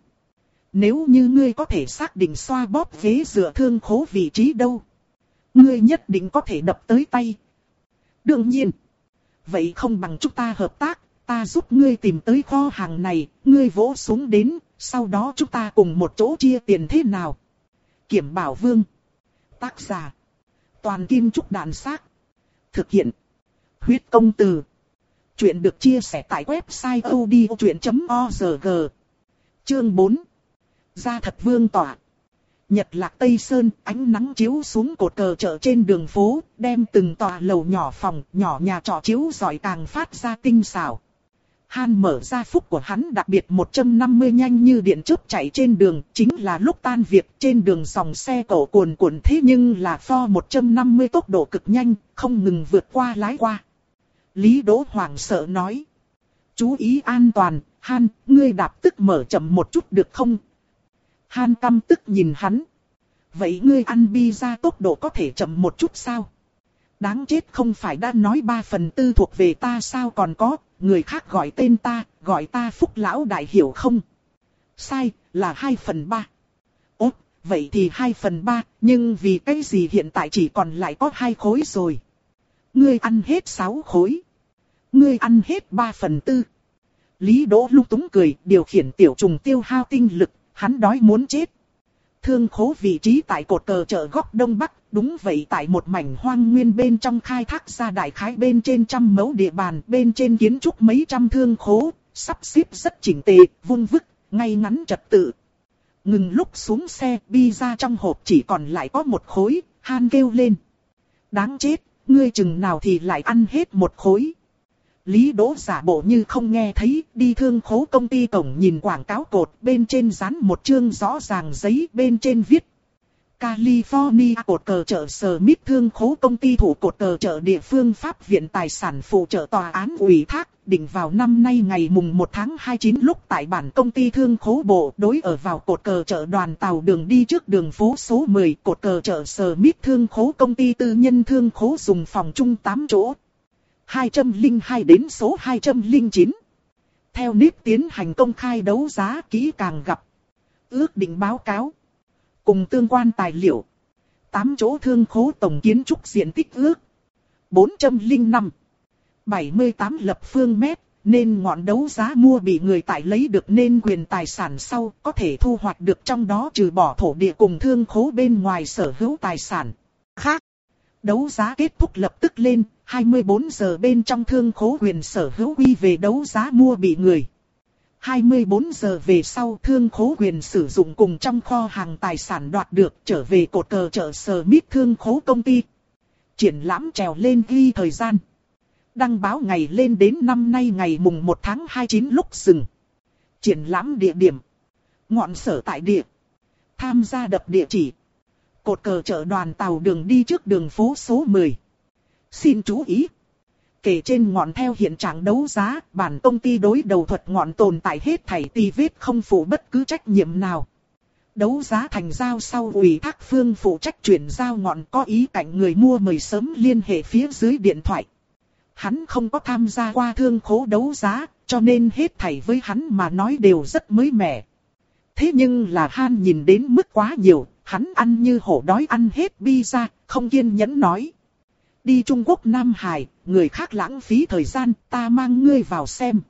nếu như ngươi có thể xác định xoa bóp ghế dựa thương khố vị trí đâu, ngươi nhất định có thể đập tới tay. Đương nhiên, vậy không bằng chúng ta hợp tác, ta giúp ngươi tìm tới kho hàng này, ngươi vỗ xuống đến, sau đó chúng ta cùng một chỗ chia tiền thế nào? Kiểm Bảo Vương. Tác giả: Toàn Kim Trúc Đàn Xác. Thực hiện: Huyết Công Từ. Chuyện được chia sẻ tại website odchuyện chấm org. Chương bốn. Gia thật vương tỏa. Nhật lạc Tây Sơn, ánh nắng chiếu xuống cột cờ chợ trên đường phố, đem từng tòa lầu nhỏ phòng, nhỏ nhà trọ chiếu rọi càng phát ra tinh xảo. Han mở ra phúc của hắn đặc biệt một trăm năm mươi nhanh như điện chớp chạy trên đường, chính là lúc tan việc, trên đường dòng xe cộ cuồn cuộn, thế nhưng là Ford một trăm năm mươi tốc độ cực nhanh, không ngừng vượt qua lái qua. Lý Đỗ hoảng sợ nói. Chú ý an toàn, Han, ngươi đạp tức mở chậm một chút được không? Han căm tức nhìn hắn. Vậy ngươi ăn pizza tốc độ có thể chậm một chút sao? Đáng chết, không phải đã nói ba phần tư thuộc về ta sao, còn có, người khác gọi tên ta, gọi ta Phúc Lão Đại hiểu không? Sai, là hai phần ba. Ốt, vậy thì hai phần ba, nhưng vì cái gì hiện tại chỉ còn lại có hai khối rồi? Ngươi ăn hết sáu khối. Ngươi ăn hết ba phần tư. Lý Đỗ lung túng cười, điều khiển tiểu trùng tiêu hao tinh lực, hắn đói muốn chết. Thương khố vị trí tại cột cờ chợ góc đông bắc, đúng vậy tại một mảnh hoang nguyên bên trong khai thác ra đại khái bên trên trăm mẫu địa bàn, bên trên kiến trúc mấy trăm thương khố, sắp xếp rất chỉnh tề, vung vức, ngay ngắn trật tự. Ngừng lúc xuống xe, pizza trong hộp chỉ còn lại có một khối, Han kêu lên. Đáng chết, ngươi chừng nào thì lại ăn hết một khối. Lý Đỗ giả bộ như không nghe thấy, đi thương khố công ty cổng nhìn quảng cáo cột, bên trên dán một chương rõ ràng giấy, bên trên viết. California cột cờ chợ Smith thương khố công ty thủ cột cờ chợ địa phương Pháp viện tài sản phụ trợ tòa án ủy thác, định vào năm nay ngày mùng một tháng hai mươi chín lúc tại bản công ty thương khố bộ đối ở vào cột cờ chợ đoàn tàu đường đi trước đường phố số mười, cột cờ chợ Smith thương khố công ty tư nhân thương khố dùng phòng chung tám chỗ. hai không hai đến số hai không chín. Theo nếp tiến hành công khai đấu giá kỹ càng gặp ước định báo cáo cùng tương quan tài liệu. tám chỗ thương khố tổng kiến trúc diện tích ước bốn trăm lẻ năm phẩy bảy mươi tám lập phương mét, nên ngọn đấu giá mua bị người tại lấy được nên quyền tài sản sau có thể thu hoạch được trong đó trừ bỏ thổ địa cùng thương khố bên ngoài sở hữu tài sản khác. Đấu giá kết thúc lập tức lên, hai mươi bốn giờ bên trong thương khố quyền sở hữu quy về đấu giá mua bị người. hai mươi bốn giờ về sau thương khố quyền sử dụng cùng trong kho hàng tài sản đoạt được trở về cột cờ chợ Smith thương khố công ty. Triển lãm trèo lên ghi thời gian. Đăng báo ngày lên đến năm nay ngày mùng một tháng hai mươi chín lúc dừng. Triển lãm địa điểm. Ngọn sở tại địa. Tham gia đập địa chỉ. Cột cờ chợ đoàn tàu đường đi trước đường phố số mười. Xin chú ý. Kể trên ngọn theo hiện trạng đấu giá, bản công ty đối đầu thuật ngọn tồn tại hết thảy tì vết không phụ bất cứ trách nhiệm nào. Đấu giá thành giao sau ủy thác phương phụ trách chuyển giao ngọn có ý cạnh người mua mời sớm liên hệ phía dưới điện thoại. Hắn không có tham gia qua thương khố đấu giá, cho nên hết thảy với hắn mà nói đều rất mới mẻ. Thế nhưng là Han nhìn đến mức quá nhiều, hắn ăn như hổ đói ăn hết pizza, không kiên nhẫn nói. Đi Trung Quốc Nam Hải, người khác lãng phí thời gian, ta mang ngươi vào xem.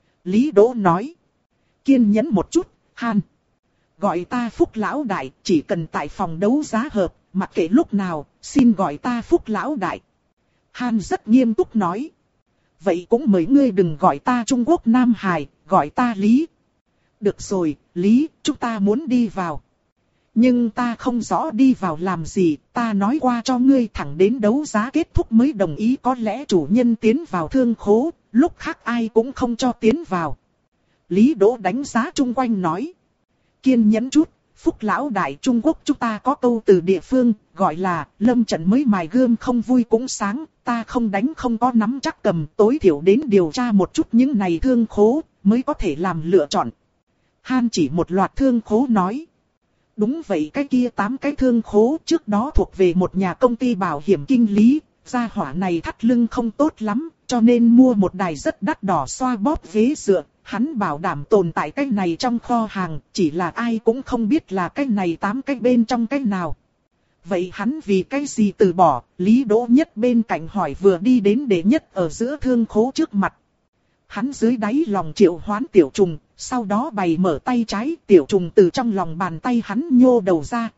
Lý Đỗ nói. Kiên nhẫn một chút, Han. Gọi ta Phúc Lão Đại, chỉ cần tại phòng đấu giá hợp, mặc kệ lúc nào, xin gọi ta Phúc Lão Đại. Han rất nghiêm túc nói. Vậy cũng mời ngươi đừng gọi ta Trung Quốc Nam Hải, gọi ta Lý. Được rồi, Lý, chúng ta muốn đi vào. Nhưng ta không rõ đi vào làm gì, ta nói qua cho ngươi thẳng đến đấu giá kết thúc mới đồng ý, có lẽ chủ nhân tiến vào thương khố, lúc khác ai cũng không cho tiến vào. Lý Đỗ đánh giá chung quanh nói. Kiên nhẫn chút, Phúc Lão Đại Trung Quốc chúng ta có câu từ địa phương, gọi là lâm trận mới mài gươm không vui cũng sáng, ta không đánh không có nắm chắc cầm, tối thiểu đến điều tra một chút những này thương khố, mới có thể làm lựa chọn. Han chỉ một loạt thương khố nói. Đúng vậy, cái kia tám cái thương khố trước đó thuộc về một nhà công ty bảo hiểm kinh lý, gia hỏa này thắt lưng không tốt lắm, cho nên mua một đài rất đắt đỏ xoa bóp ghế dựa, hắn bảo đảm tồn tại cái này trong kho hàng, chỉ là ai cũng không biết là cái này tám cái bên trong cái nào. Vậy hắn vì cái gì từ bỏ? Lý Đỗ Nhất bên cạnh hỏi vừa đi đến đệ nhất ở giữa thương khố trước mặt. Hắn dưới đáy lòng triệu hoán tiểu trùng, sau đó bày mở tay trái, tiểu trùng từ trong lòng bàn tay hắn nhô đầu ra.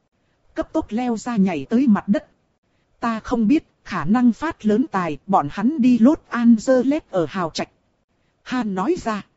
Cấp tốc leo ra nhảy tới mặt đất. Ta không biết, khả năng phát lớn tài, bọn hắn đi Los Angeles ở hào trạch. Han nói ra.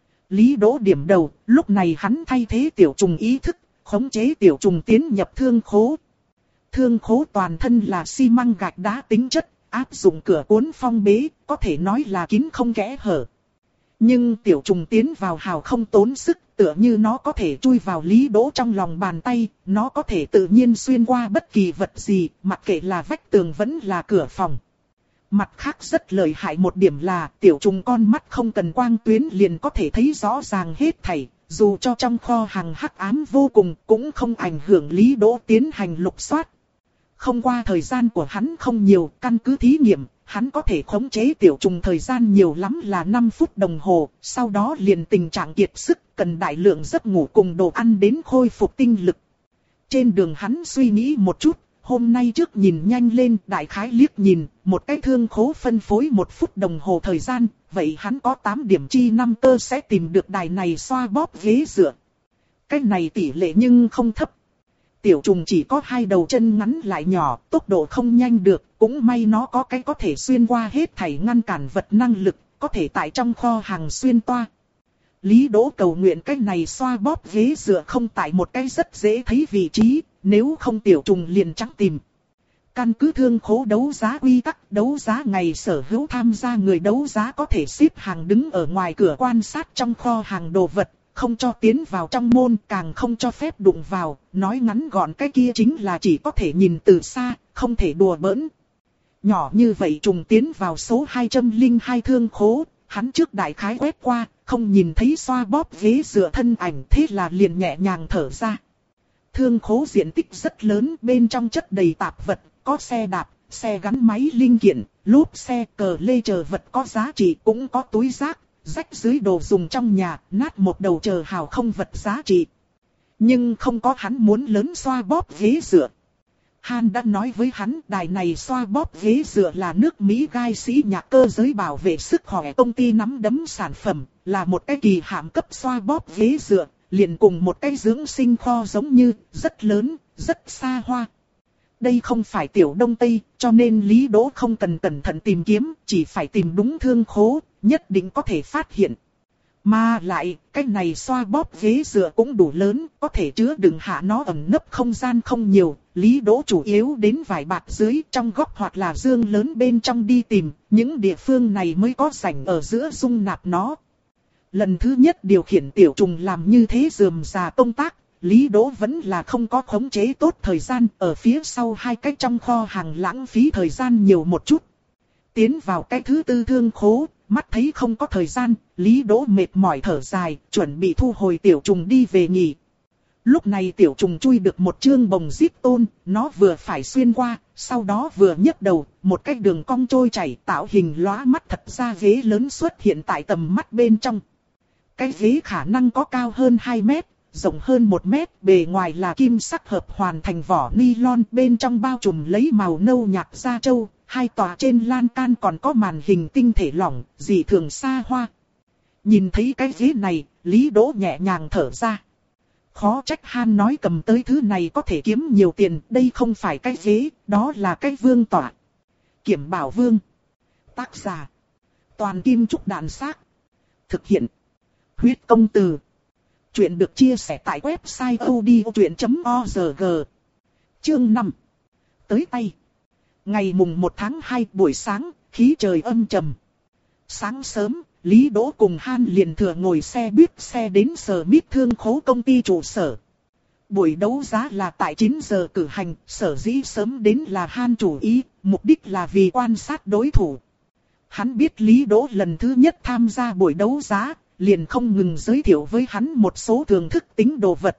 Lý Đỗ điểm đầu, lúc này hắn thay thế tiểu trùng ý thức, khống chế tiểu trùng tiến nhập thương khố. Thương khố toàn thân là xi măng gạch đá tính chất, áp dụng cửa cuốn phong bế, có thể nói là kín không kẽ hở. Nhưng tiểu trùng tiến vào hào không tốn sức, tựa như nó có thể chui vào Lý Đỗ trong lòng bàn tay, nó có thể tự nhiên xuyên qua bất kỳ vật gì, mặc kệ là vách tường vẫn là cửa phòng. Mặt khác rất lợi hại một điểm là tiểu trùng con mắt không cần quang tuyến liền có thể thấy rõ ràng hết thảy, dù cho trong kho hàng hắc ám vô cùng cũng không ảnh hưởng Lý Đỗ tiến hành lục soát. Không qua thời gian của hắn không nhiều, căn cứ thí nghiệm, hắn có thể khống chế tiểu trùng thời gian nhiều lắm là năm phút đồng hồ, sau đó liền tình trạng kiệt sức, cần đại lượng giấc ngủ cùng đồ ăn đến khôi phục tinh lực. Trên đường hắn suy nghĩ một chút, hôm nay trước nhìn nhanh lên, đại khái liếc nhìn, một cái thương khố phân phối một phút đồng hồ thời gian, vậy hắn có tám điểm chi năm cơ sẽ tìm được đài này xoa bóp ghế dựa. Cái này tỷ lệ nhưng không thấp. Tiểu trùng chỉ có hai đầu chân ngắn lại nhỏ, tốc độ không nhanh được, cũng may nó có cái có thể xuyên qua hết thảy ngăn cản vật năng lực, có thể tại trong kho hàng xuyên toa. Lý Đỗ cầu nguyện cái này xoa bóp ghế dựa không tại một cái rất dễ thấy vị trí, nếu không tiểu trùng liền trắng tìm. Căn cứ thương khố đấu giá quy tắc, đấu giá ngày sở hữu tham gia người đấu giá có thể xếp hàng đứng ở ngoài cửa quan sát trong kho hàng đồ vật, không cho tiến vào trong môn, càng không cho phép đụng vào, nói ngắn gọn cái kia chính là chỉ có thể nhìn từ xa, không thể đùa bỡn. Nhỏ như vậy trùng tiến vào số hai trăm lẻ hai thương khố, hắn trước đại khái quét qua, không nhìn thấy xoa bóp ghế dựa thân ảnh, thế là liền nhẹ nhàng thở ra. Thương khố diện tích rất lớn, bên trong chất đầy tạp vật, có xe đạp, xe gắn máy linh kiện, lốp xe, cờ lê chờ vật có giá trị, cũng có túi rác, rách dưới đồ dùng trong nhà, nát một đầu chờ hào không vật giá trị. Nhưng không có hắn muốn lớn xoa bóp ghế dựa. Han đã nói với hắn, đài này xoa bóp ghế dựa là nước Mỹ gai sĩ nhạc cơ giới bảo vệ sức khỏe công ty nắm đấm sản phẩm, là một cái kỳ hạm cấp xoa bóp ghế dựa, liền cùng một cái dưỡng sinh kho giống như, rất lớn, rất xa hoa. Đây không phải tiểu Đông Tây, cho nên Lý Đỗ không cần cẩn thận tìm kiếm, chỉ phải tìm đúng thương khố, nhất định có thể phát hiện. Mà lại, cái này xoa bóp ghế dựa cũng đủ lớn, có thể chứa đựng hạ nó ẩn nấp không gian không nhiều. Lý Đỗ chủ yếu đến vài bạt dưới, trong góc hoặc là dương lớn bên trong đi tìm, những địa phương này mới có rãnh ở giữa dung nạp nó. Lần thứ nhất điều khiển tiểu trùng làm như thế rườm rà công tác, Lý Đỗ vẫn là không có khống chế tốt thời gian, ở phía sau hai cái trong kho hàng lãng phí thời gian nhiều một chút. Tiến vào cái thứ tư thương khố, mắt thấy không có thời gian, Lý Đỗ mệt mỏi thở dài, chuẩn bị thu hồi tiểu trùng đi về nghỉ. Lúc này tiểu trùng chui được một chương bồng zip tôn, nó vừa phải xuyên qua, sau đó vừa nhấc đầu, một cái đường cong trôi chảy tạo hình lóa mắt thật ra ghế lớn xuất hiện tại tầm mắt bên trong. Cái ghế khả năng có cao hơn hai mét, rộng hơn một mét, bề ngoài là kim sắc hợp hoàn thành vỏ nylon, bên trong bao trùm lấy màu nâu nhạt da trâu, hai tòa trên lan can còn có màn hình tinh thể lỏng, dị thường xa hoa. Nhìn thấy cái ghế này, Lý Đỗ nhẹ nhàng thở ra. Khó trách Han nói cầm tới thứ này có thể kiếm nhiều tiền, đây không phải cái ghế, đó là cái vương tọa. Kiểm Bảo Vương. Tác giả: Toàn Kim Trúc Đàn Xác. Thực hiện: Huyết Công Từ. Chuyện được chia sẻ tại website odchuyện chấm org. Chương năm. Tới tay. Ngày mùng một tháng hai buổi sáng, khí trời âm trầm. Sáng sớm, Lý Đỗ cùng Han liền thừa ngồi xe buýt xe đến Sở Mít Thương khố công ty trụ sở. Buổi đấu giá là tại chín giờ cử hành, sở dĩ sớm đến là Han chủ ý, mục đích là vì quan sát đối thủ. Hắn biết Lý Đỗ lần thứ nhất tham gia buổi đấu giá, liền không ngừng giới thiệu với hắn một số thưởng thức tính đồ vật.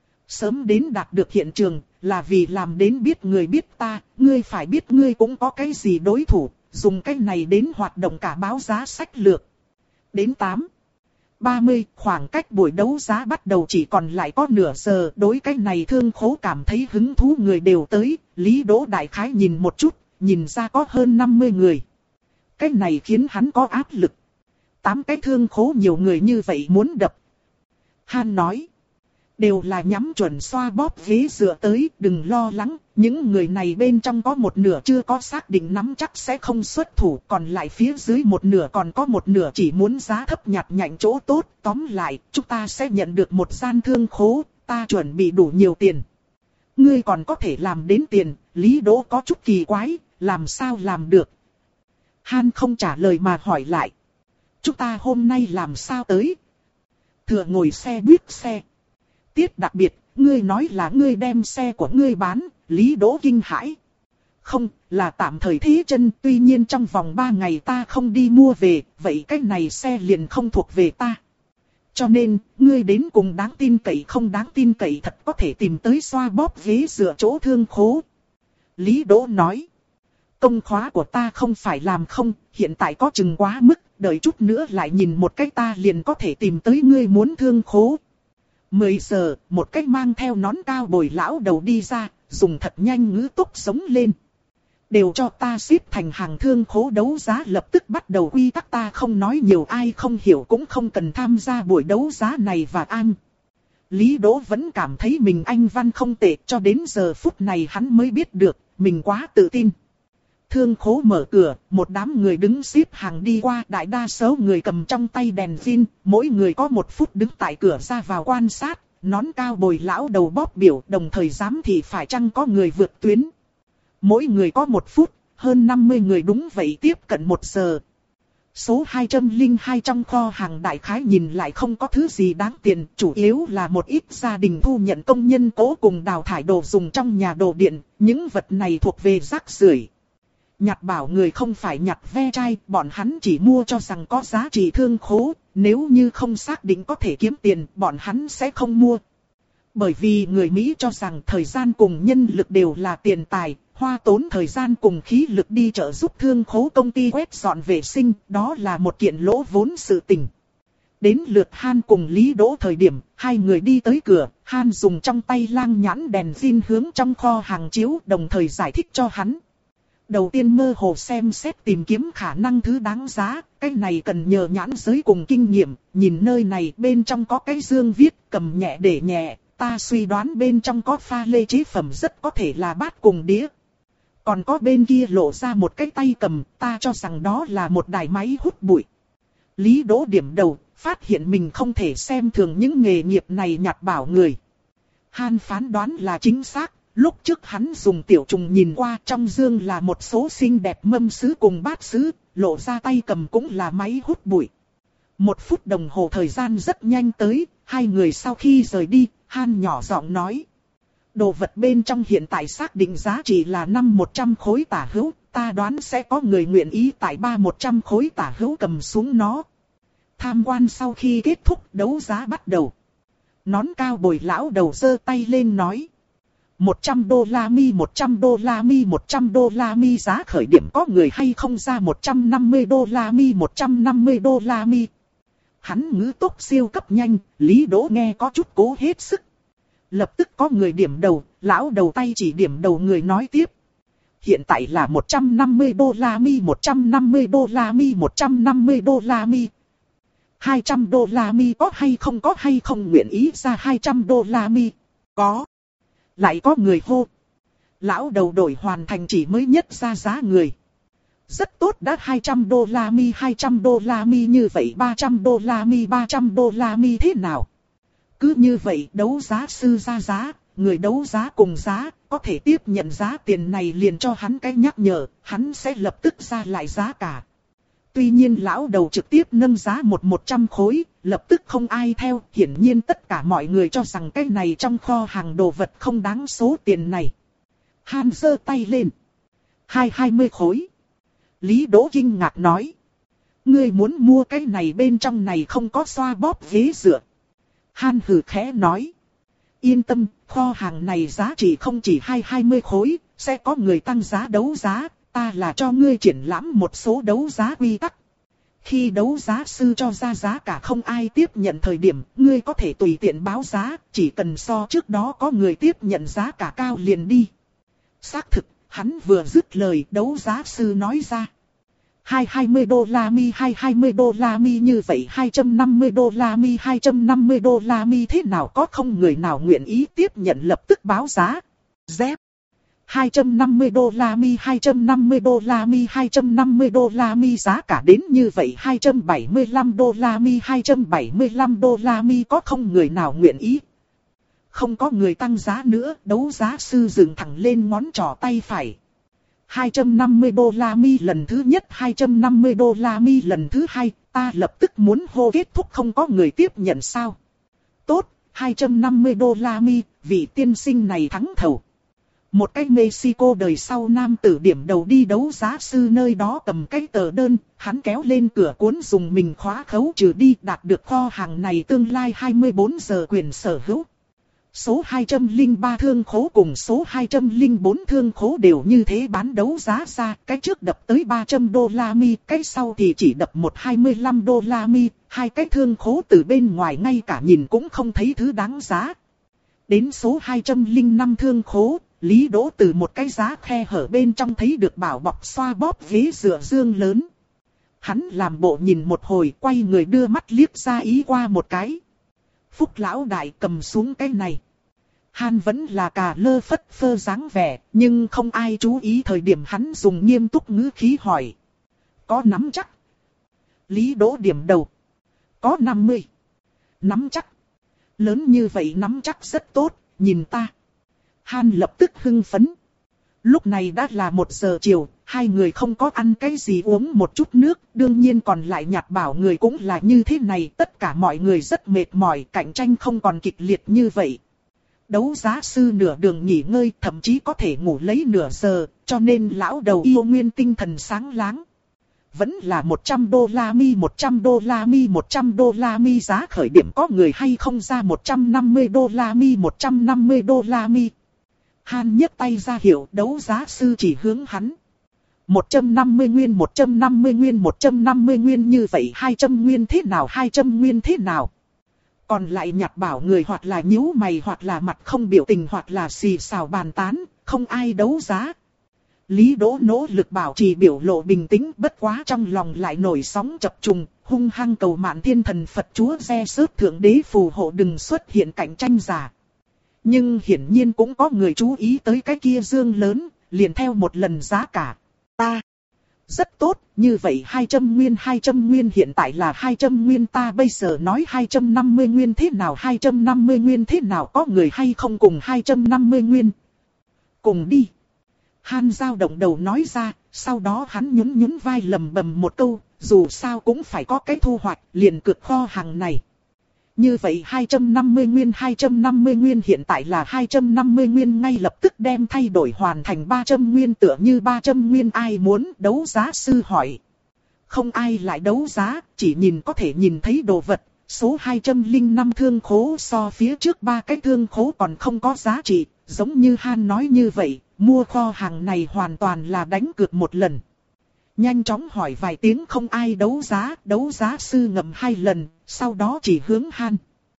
Sớm đến đạt được hiện trường, là vì làm đến biết người biết ta, ngươi phải biết ngươi cũng có cái gì đối thủ, dùng cái này đến hoạt động cả báo giá sách lược. Đến tám ba mươi, khoảng cách buổi đấu giá bắt đầu chỉ còn lại có nửa giờ, đối cái này thương khố cảm thấy hứng thú người đều tới, Lý Đỗ đại khái nhìn một chút, nhìn ra có hơn năm mươi người. Cái này khiến hắn có áp lực. Tám cái thương khố nhiều người như vậy muốn đập. Han nói. Đều là nhắm chuẩn xoa bóp ghế dựa tới, đừng lo lắng, những người này bên trong có một nửa chưa có xác định nắm chắc sẽ không xuất thủ, còn lại phía dưới một nửa còn có một nửa chỉ muốn giá thấp nhặt nhạnh chỗ tốt, tóm lại, chúng ta sẽ nhận được một gian thương khố, ta chuẩn bị đủ nhiều tiền. Ngươi còn có thể làm đến tiền, Lý Đỗ có chút kỳ quái, làm sao làm được? Han không trả lời mà hỏi lại. Chúng ta hôm nay làm sao tới? Thừa ngồi xe buýt xe. Tiết đặc biệt, ngươi nói là ngươi đem xe của ngươi bán, Lý Đỗ kinh hãi. Không, là tạm thời thế chân, tuy nhiên trong vòng ba ngày ta không đi mua về, vậy cái này xe liền không thuộc về ta. Cho nên, ngươi đến cùng đáng tin cậy không đáng tin cậy thật có thể tìm tới xoa bóp ghế dựa chỗ thương khố. Lý Đỗ nói. Công khóa của ta không phải làm không, hiện tại có chừng quá mức, đợi chút nữa lại nhìn một cái ta liền có thể tìm tới ngươi muốn thương khố. Mười giờ, một cái mang theo nón cao bồi lão đầu đi ra, dùng thật nhanh ngữ tốc sống lên. Đều cho ta xếp thành hàng thương khố đấu giá lập tức bắt đầu quy tắc ta không nói nhiều ai không hiểu cũng không cần tham gia buổi đấu giá này và an. Lý Đỗ vẫn cảm thấy mình anh văn không tệ cho đến giờ phút này hắn mới biết được, mình quá tự tin. Thương khố mở cửa, một đám người đứng xếp hàng đi qua, đại đa số người cầm trong tay đèn pin, mỗi người có một phút đứng tại cửa ra vào quan sát, nón cao bồi lão đầu bóp biểu, đồng thời giám thị phải chăng có người vượt tuyến. Mỗi người có một phút, hơn năm mươi người đúng vậy tiếp cận một giờ. Số hai không hai trong kho hàng đại khái nhìn lại không có thứ gì đáng tiền, chủ yếu là một ít gia đình thu nhận công nhân cố cùng đào thải đồ dùng trong nhà đồ điện, những vật này thuộc về rác rưởi. Nhặt bảo người không phải nhặt ve chai, bọn hắn chỉ mua cho rằng có giá trị thương khố, nếu như không xác định có thể kiếm tiền, bọn hắn sẽ không mua. Bởi vì người Mỹ cho rằng thời gian cùng nhân lực đều là tiền tài, hoa tốn thời gian cùng khí lực đi trợ giúp thương khố công ty quét dọn vệ sinh, đó là một kiện lỗ vốn sự tình. Đến lượt Han cùng Lý Đỗ thời điểm, hai người đi tới cửa, Han dùng trong tay lang nhãn đèn pin hướng trong kho hàng chiếu, đồng thời giải thích cho hắn. Đầu tiên mơ hồ xem xét tìm kiếm khả năng thứ đáng giá, cái này cần nhờ nhãn giới cùng kinh nghiệm, nhìn nơi này bên trong có cái dương viết, cầm nhẹ để nhẹ, ta suy đoán bên trong có pha lê chế phẩm rất có thể là bát cùng đĩa. Còn có bên kia lộ ra một cái tay cầm, ta cho rằng đó là một đài máy hút bụi. Lý Đỗ điểm đầu, phát hiện mình không thể xem thường những nghề nghiệp này nhặt bảo người. Han phán đoán là chính xác, lúc trước hắn dùng tiểu trùng nhìn qua trong dương là một số xinh đẹp mâm sứ cùng bát sứ, lộ ra tay cầm cũng là máy hút bụi. Một phút đồng hồ thời gian rất nhanh tới, hai người sau khi rời đi, Han nhỏ giọng nói. Đồ vật bên trong hiện tại xác định giá trị là năm một trăm khối tả hữu, ta đoán sẽ có người nguyện ý tại ba một trăm khối tả hữu cầm xuống nó. Tham quan sau khi kết thúc đấu giá bắt đầu. Nón cao bồi lão đầu giơ tay lên nói. một trăm đô la mi, một trăm đô la mi, một trăm đô la mi giá khởi điểm có người hay không ra một trăm năm mươi đô la mi, một trăm năm mươi đô la mi. Hắn ngữ tốc siêu cấp nhanh, Lý Đỗ nghe có chút cố hết sức. Lập tức có người điểm đầu, lão đầu tay chỉ điểm đầu người nói tiếp. Hiện tại là một trăm năm mươi đô la mi, một trăm năm mươi đô la mi, một trăm năm mươi đô la mi. hai trăm đô la mi có hay không có hay không nguyện ý ra hai trăm đô la mi? Có. Lại có người hô. Lão đầu đổi hoàn thành chỉ mới nhất ra giá người. Rất tốt đã hai trăm đô la mi, hai trăm đô la mi như vậy ba trăm đô la mi, ba trăm đô la mi thế nào? Cứ như vậy đấu giá sư ra giá, người đấu giá cùng giá, có thể tiếp nhận giá tiền này liền cho hắn cái nhắc nhở, hắn sẽ lập tức ra lại giá cả. Tuy nhiên lão đầu trực tiếp nâng giá một một trăm khối, lập tức không ai theo, hiển nhiên tất cả mọi người cho rằng cái này trong kho hàng đồ vật không đáng số tiền này. Han giơ tay lên. Hai hai mươi khối. Lý Đỗ kinh ngạc nói. Ngươi muốn mua cái này bên trong này không có xoa bóp ghế dựa. Han hừ khẽ nói. Yên tâm, kho hàng này giá trị không chỉ hai hai mươi khối, sẽ có người tăng giá đấu giá, ta là cho ngươi triển lãm một số đấu giá quy tắc. Khi đấu giá sư cho ra giá cả không ai tiếp nhận thời điểm, ngươi có thể tùy tiện báo giá, chỉ cần so trước đó có người tiếp nhận giá cả cao liền đi. Xác thực, hắn vừa dứt lời đấu giá sư nói ra. Hai hai mươi đô la mi, hai hai mươi đô la mi như vậy hai trăm năm mươi đô la mi, hai trăm năm mươi đô la mi thế nào có không người nào nguyện ý tiếp nhận lập tức báo giá. Dép. hai trăm năm mươi đô la mi, hai trăm năm mươi đô la mi, hai trăm năm mươi đô la mi giá cả đến như vậy hai trăm bảy mươi lăm đô la mi, hai trăm bảy mươi lăm đô la mi có không người nào nguyện ý. Không có người tăng giá nữa, đấu giá sư dừng thẳng lên ngón trỏ tay phải. hai trăm năm mươi đô la mi lần thứ nhất, hai trăm năm mươi đô la mi lần thứ hai, ta lập tức muốn hô kết thúc không có người tiếp nhận sao. Tốt, hai trăm năm mươi đô la mi, vị tiên sinh này thắng thầu. Một cái Mexico đời sau nam tử điểm đầu đi đấu giá sư nơi đó cầm cái tờ đơn, hắn kéo lên cửa cuốn dùng mình khóa khấu trừ đi đạt được kho hàng này tương lai hai mươi bốn giờ quyền sở hữu. Số hai trăm lẻ ba thương khố cùng số hai trăm lẻ bốn thương khố đều như thế bán đấu giá ra, cái trước đập tới ba trăm đô la mi, cái sau thì chỉ đập một hai mươi lăm đô la mi, hai cái thương khố từ bên ngoài ngay cả nhìn cũng không thấy thứ đáng giá. Đến số hai trăm lẻ năm thương khố, Lý Đỗ từ một cái giá khe hở bên trong thấy được bảo bọc xoa bóp ghế dựa dương lớn. Hắn làm bộ nhìn một hồi quay người đưa mắt liếc ra ý qua một cái. Phúc lão đại cầm xuống cái này. Han vẫn là cà lơ phất phơ dáng vẻ, nhưng không ai chú ý thời điểm hắn dùng nghiêm túc ngữ khí hỏi. Có nắm chắc? Lý Đỗ điểm đầu. Có năm mươi. Nắm chắc. Lớn như vậy nắm chắc rất tốt, nhìn ta. Han lập tức hưng phấn. Lúc này đã là một giờ chiều, hai người không có ăn cái gì uống một chút nước, đương nhiên còn lại nhặt bảo người cũng là như thế này, tất cả mọi người rất mệt mỏi, cạnh tranh không còn kịch liệt như vậy. Đấu giá sư nửa đường nghỉ ngơi, thậm chí có thể ngủ lấy nửa giờ, cho nên lão đầu yêu nguyên tinh thần sáng láng. Vẫn là một trăm đô la mi, một trăm đô la mi, một trăm đô la mi giá khởi điểm, có người hay không ra một trăm năm mươi đô la mi, một trăm năm mươi đô la mi. Han nhấc tay ra hiệu, đấu giá sư chỉ hướng hắn. một trăm năm mươi nguyên, một trăm năm mươi nguyên, một trăm năm mươi nguyên, như vậy hai trăm nguyên thế nào, hai trăm nguyên thế nào. Còn lại nhặt bảo người hoặc là nhíu mày, hoặc là mặt không biểu tình, hoặc là xì xào bàn tán, không ai đấu giá. Lý Đỗ nỗ lực bảo trì biểu lộ bình tĩnh, bất quá trong lòng lại nổi sóng chập trùng, hung hăng cầu Mạn Thiên Thần Phật Chúa Giê Sớt Thượng Đế phù hộ đừng xuất hiện cạnh tranh giả. Nhưng hiển nhiên cũng có người chú ý tới cái kia dương lớn, liền theo một lần giá cả. Ta, rất tốt, như vậy hai trăm nguyên, hai trăm nguyên hiện tại là hai trăm nguyên, ta bây giờ nói hai trăm năm mươi nguyên thế nào, hai trăm năm mươi nguyên thế nào, có người hay không cùng hai trăm năm mươi nguyên. Cùng đi. Han dao động đầu nói ra, sau đó hắn nhún nhún vai lầm bầm một câu, dù sao cũng phải có cái thu hoạch, liền cược kho hàng này. Như vậy hai trăm năm mươi nguyên, hai trăm năm mươi nguyên hiện tại là hai trăm năm mươi nguyên, ngay lập tức đem thay đổi hoàn thành ba trăm nguyên, tựa như ba trăm nguyên, ai muốn đấu giá sư hỏi. Không ai lại đấu giá, chỉ nhìn có thể nhìn thấy đồ vật, số hai trăm lẻ năm thương khố so phía trước ba cái thương khố còn không có giá trị, giống như Han nói như vậy, mua kho hàng này hoàn toàn là đánh cược một lần. Nhanh chóng hỏi vài tiếng không ai đấu giá, đấu giá sư ngậm hai lần, sau đó chỉ hướng Han.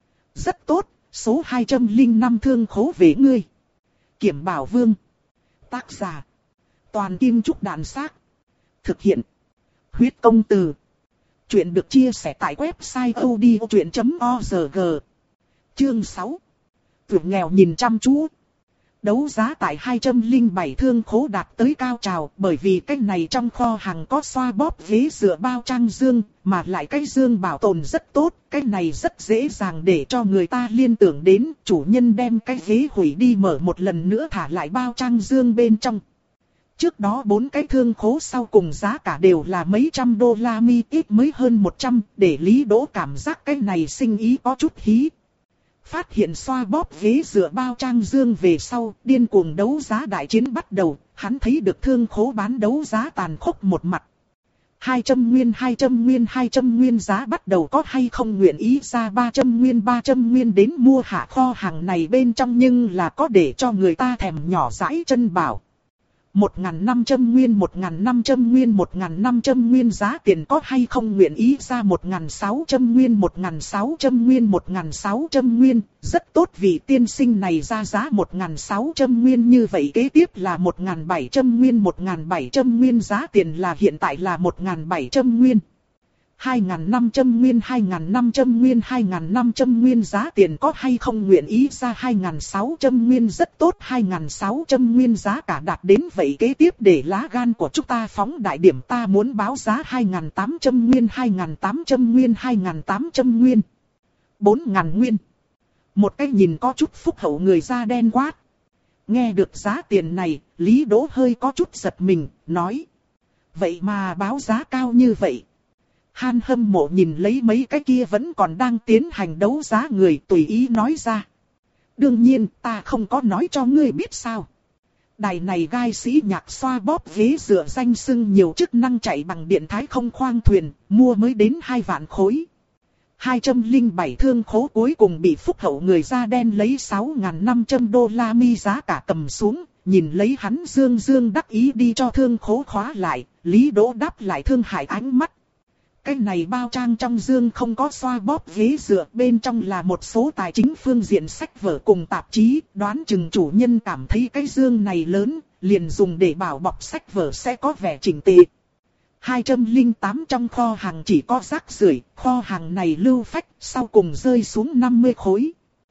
Rất tốt, số hai trăm lẻ năm thương khố về ngươi. Kiểm Bảo Vương. Tác giả. Toàn Kim Trúc Đạn Xác. Thực hiện. Huyết Công Từ. Chuyện được chia sẻ tại website odchuyện chấm org. Chương sáu. Vượt nghèo nhìn chăm chú. Đấu giá tại hai trăm lẻ bảy thương khố đạt tới cao trào, bởi vì cái này trong kho hàng có xoa bóp ghế dựa bao trang dương, mà lại cái dương bảo tồn rất tốt, cái này rất dễ dàng để cho người ta liên tưởng đến, chủ nhân đem cái ghế hủy đi mở một lần nữa thả lại bao trang dương bên trong. Trước đó bốn cái thương khố sau cùng giá cả đều là mấy trăm đô la mi, ít mới hơn một trăm, để Lý Đỗ cảm giác cái này sinh ý có chút hí. Phát hiện xoa bóp ghế dựa bao trang dương về sau, điên cuồng đấu giá đại chiến bắt đầu, hắn thấy được thương khố bán đấu giá tàn khốc một mặt. hai trăm nguyên, hai trăm nguyên, hai trăm nguyên giá bắt đầu, có hay không nguyện ý ra ba trăm nguyên, ba trăm nguyên đến mua hạ kho hàng này bên trong, nhưng là có để cho người ta thèm nhỏ dãi chân bảo. một nghìn năm trăm nguyên, một nghìn năm trăm nguyên, một nghìn năm trăm nguyên giá tiền, có hay không nguyện ý ra một nghìn sáu trăm nguyên, một nghìn sáu trăm nguyên, một nghìn sáu trăm nguyên, rất tốt, vị tiên sinh này ra giá một nghìn sáu trăm nguyên, như vậy kế tiếp là một nghìn bảy trăm nguyên, một nghìn bảy trăm nguyên giá tiền là hiện tại là một nghìn bảy trăm nguyên. hai nghìn năm trăm nguyên, hai nghìn năm trăm nguyên, hai nghìn năm trăm nguyên giá tiền, có hay không nguyện ý ra hai nghìn sáu trăm nguyên, rất tốt, hai nghìn sáu trăm nguyên giá cả đạt đến, vậy kế tiếp để lá gan của chúng ta phóng đại điểm, ta muốn báo giá hai nghìn tám trăm nguyên, hai nghìn tám trăm nguyên, hai nghìn tám trăm nguyên, bốn nghìn nguyên. Một cái nhìn có chút phúc hậu người da đen quát. Nghe được giá tiền này, Lý Đỗ hơi có chút giật mình, nói. Vậy mà báo giá cao như vậy. Han hâm mộ nhìn lấy mấy cái kia vẫn còn đang tiến hành đấu giá người, tùy ý nói ra. Đương nhiên ta không có nói cho ngươi biết sao. Đài này gai sĩ nhạc xoa bóp ghế dựa danh xưng nhiều chức năng, chạy bằng điện thái không khoang thuyền, mua mới đến hai vạn khối. hai trăm lẻ bảy thương khố cuối cùng bị phúc hậu người da đen lấy sáu nghìn năm trăm đô la mi giá cả cầm xuống, nhìn lấy hắn dương dương đắc ý đi cho thương khố khóa lại, Lý Đỗ đáp lại thương hại ánh mắt. Cái này bao trang trong dương không có xoa bóp ghế dựa, bên trong là một số tài chính phương diện sách vở cùng tạp chí, đoán chừng chủ nhân cảm thấy cái dương này lớn, liền dùng để bảo bọc sách vở sẽ có vẻ chỉnh tề. hai trăm lẻ tám trong kho hàng chỉ có rác rưởi, kho hàng này lưu phách, sau cùng rơi xuống năm mươi khối.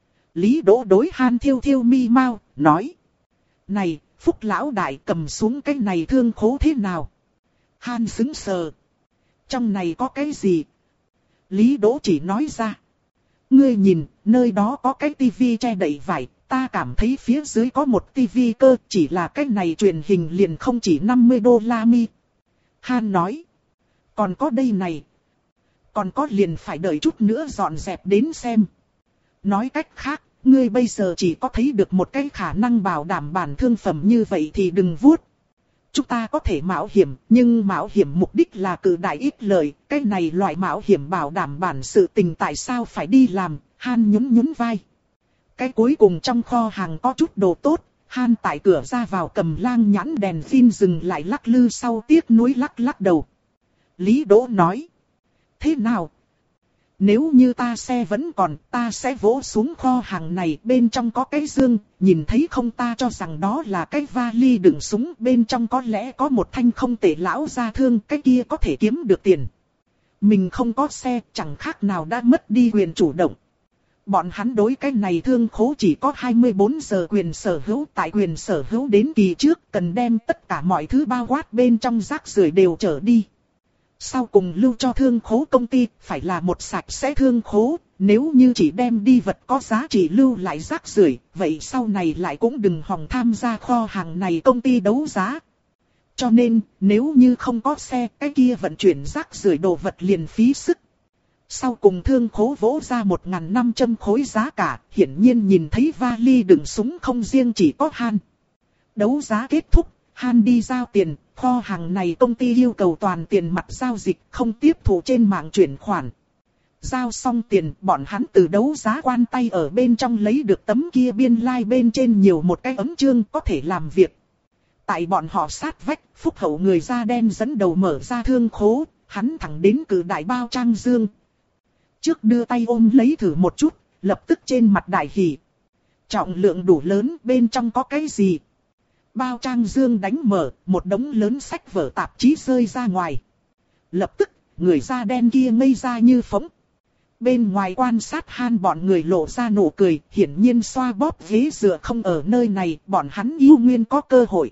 Lý Đỗ đối Han thiêu thiêu mi mau, nói. Này, Phúc lão đại, cầm xuống cái này thương khố thế nào? Han sững sờ. Trong này có cái gì? Lý Đỗ chỉ nói ra. Ngươi nhìn, nơi đó có cái tivi che đậy vải, Ta cảm thấy phía dưới có một tivi cơ, chỉ là cái này truyền hình liền không chỉ năm mươi đô la mi. Han nói. Còn có đây này. Còn có liền phải đợi chút nữa dọn dẹp đến xem. Nói cách khác, ngươi bây giờ chỉ có thấy được một cái khả năng bảo đảm bản thương phẩm như vậy thì đừng vuốt. Chúng ta có thể mạo hiểm, nhưng mạo hiểm mục đích là cự đại ít lợi. Cái này loại mạo hiểm bảo đảm bản sự tình tại sao phải đi làm, Han nhún nhún vai. Cái cuối cùng trong kho hàng có chút đồ tốt, Han tại cửa ra vào cầm lang nhãn đèn pin dừng lại lắc lư sau tiếc nuối lắc lắc đầu. Lý Đỗ nói. Thế nào? Nếu như ta xe vẫn còn, ta sẽ vỗ xuống kho hàng này, bên trong có cái dương, nhìn thấy không, ta cho rằng đó là cái vali đựng súng, bên trong có lẽ có một thanh không tệ lão gia thương, cái kia có thể kiếm được tiền. Mình không có xe, chẳng khác nào đã mất đi quyền chủ động. Bọn hắn đối cái này thương khố chỉ có hai mươi bốn giờ quyền sở hữu, tại quyền sở hữu đến kỳ trước cần đem tất cả mọi thứ bao quát bên trong rác rưởi đều trở đi. Sau cùng lưu cho thương khố công ty phải là một sạch sẽ thương khố, nếu như chỉ đem đi vật có giá trị lưu lại rác rưởi, vậy sau này lại cũng đừng hòng tham gia kho hàng này công ty đấu giá. Cho nên, nếu như không có xe, cái kia vận chuyển rác rưởi đồ vật liền phí sức. Sau cùng thương khố vỗ ra một nghìn năm trăm khối giá cả, hiển nhiên nhìn thấy vali đựng súng không riêng chỉ có Han. Đấu giá kết thúc, Han đi giao tiền, kho hàng này công ty yêu cầu toàn tiền mặt giao dịch, không tiếp thụ trên mạng chuyển khoản. Giao xong tiền, bọn hắn từ đấu giá quan tay ở bên trong lấy được tấm kia biên lai like bên trên nhiều một cái ấm chương có thể làm việc. Tại bọn họ sát vách, phúc hậu người da đen dẫn đầu mở ra thương khố, hắn thẳng đến cử đại bao trang dương. Trước đưa tay ôm lấy thử một chút, lập tức trên mặt đại hỉ. Trọng lượng đủ lớn, bên trong có cái gì? Bao trang dương đánh mở, một đống lớn sách vở tạp chí rơi ra ngoài. Lập tức, người da đen kia ngây ra như phỗng. Bên ngoài quan sát Han bọn người lộ ra nụ cười, hiển nhiên xoa bóp ghế dựa không ở nơi này, bọn hắn yêu nguyên có cơ hội.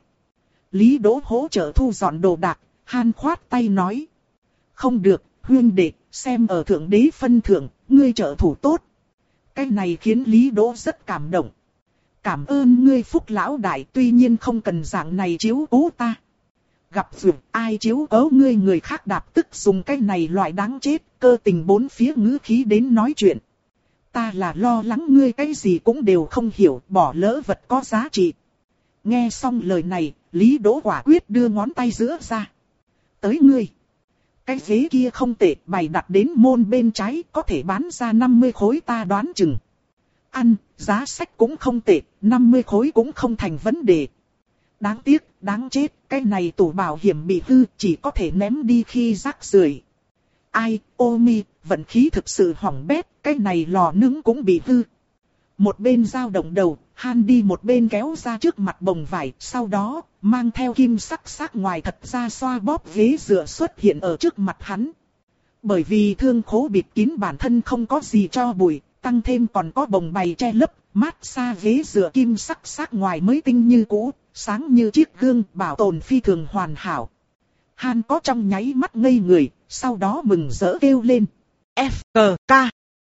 Lý Đỗ hỗ trợ thu dọn đồ đạc, Han khoát tay nói. Không được, huynh đệ, xem ở thượng đế phân thượng, ngươi trợ thủ tốt. Cái này khiến Lý Đỗ rất cảm động. Cảm ơn ngươi Phúc lão đại, tuy nhiên không cần dạng này chiếu cố ta. Gặp duyệt ai chiếu cố ngươi, người khác đạp tức dùng cái này loại đáng chết, cơ tình bốn phía ngữ khí đến nói chuyện. Ta là lo lắng ngươi cái gì cũng đều không hiểu, bỏ lỡ vật có giá trị. Nghe xong lời này, Lý Đỗ quả quyết đưa ngón tay giữa ra. Tới ngươi. Cái ghế kia không tệ, bày đặt đến môn bên trái, có thể bán ra năm mươi khối ta đoán chừng. Ăn, giá sách cũng không tệ, năm mươi khối cũng không thành vấn đề. Đáng tiếc, đáng chết, cái này tủ bảo hiểm bị hư, chỉ có thể ném đi khi rác rưởi. Ai, ô mi, vận khí thực sự hỏng bét, cái này lò nướng cũng bị hư. Một bên dao động đầu, Han đi một bên kéo ra trước mặt bồng vải, sau đó, mang theo kim sắc sắc ngoài thật ra xoa bóp ghế dựa xuất hiện ở trước mặt hắn. Bởi vì thương khố bịt kín bản thân không có gì cho bụi, tăng thêm còn có bồng bày che lấp, mát xa ghế dựa kim sắc sắc ngoài mới tinh như cũ, sáng như chiếc gương, bảo tồn phi thường hoàn hảo. Han có trong nháy mắt ngây người, sau đó mừng rỡ kêu lên. F K K,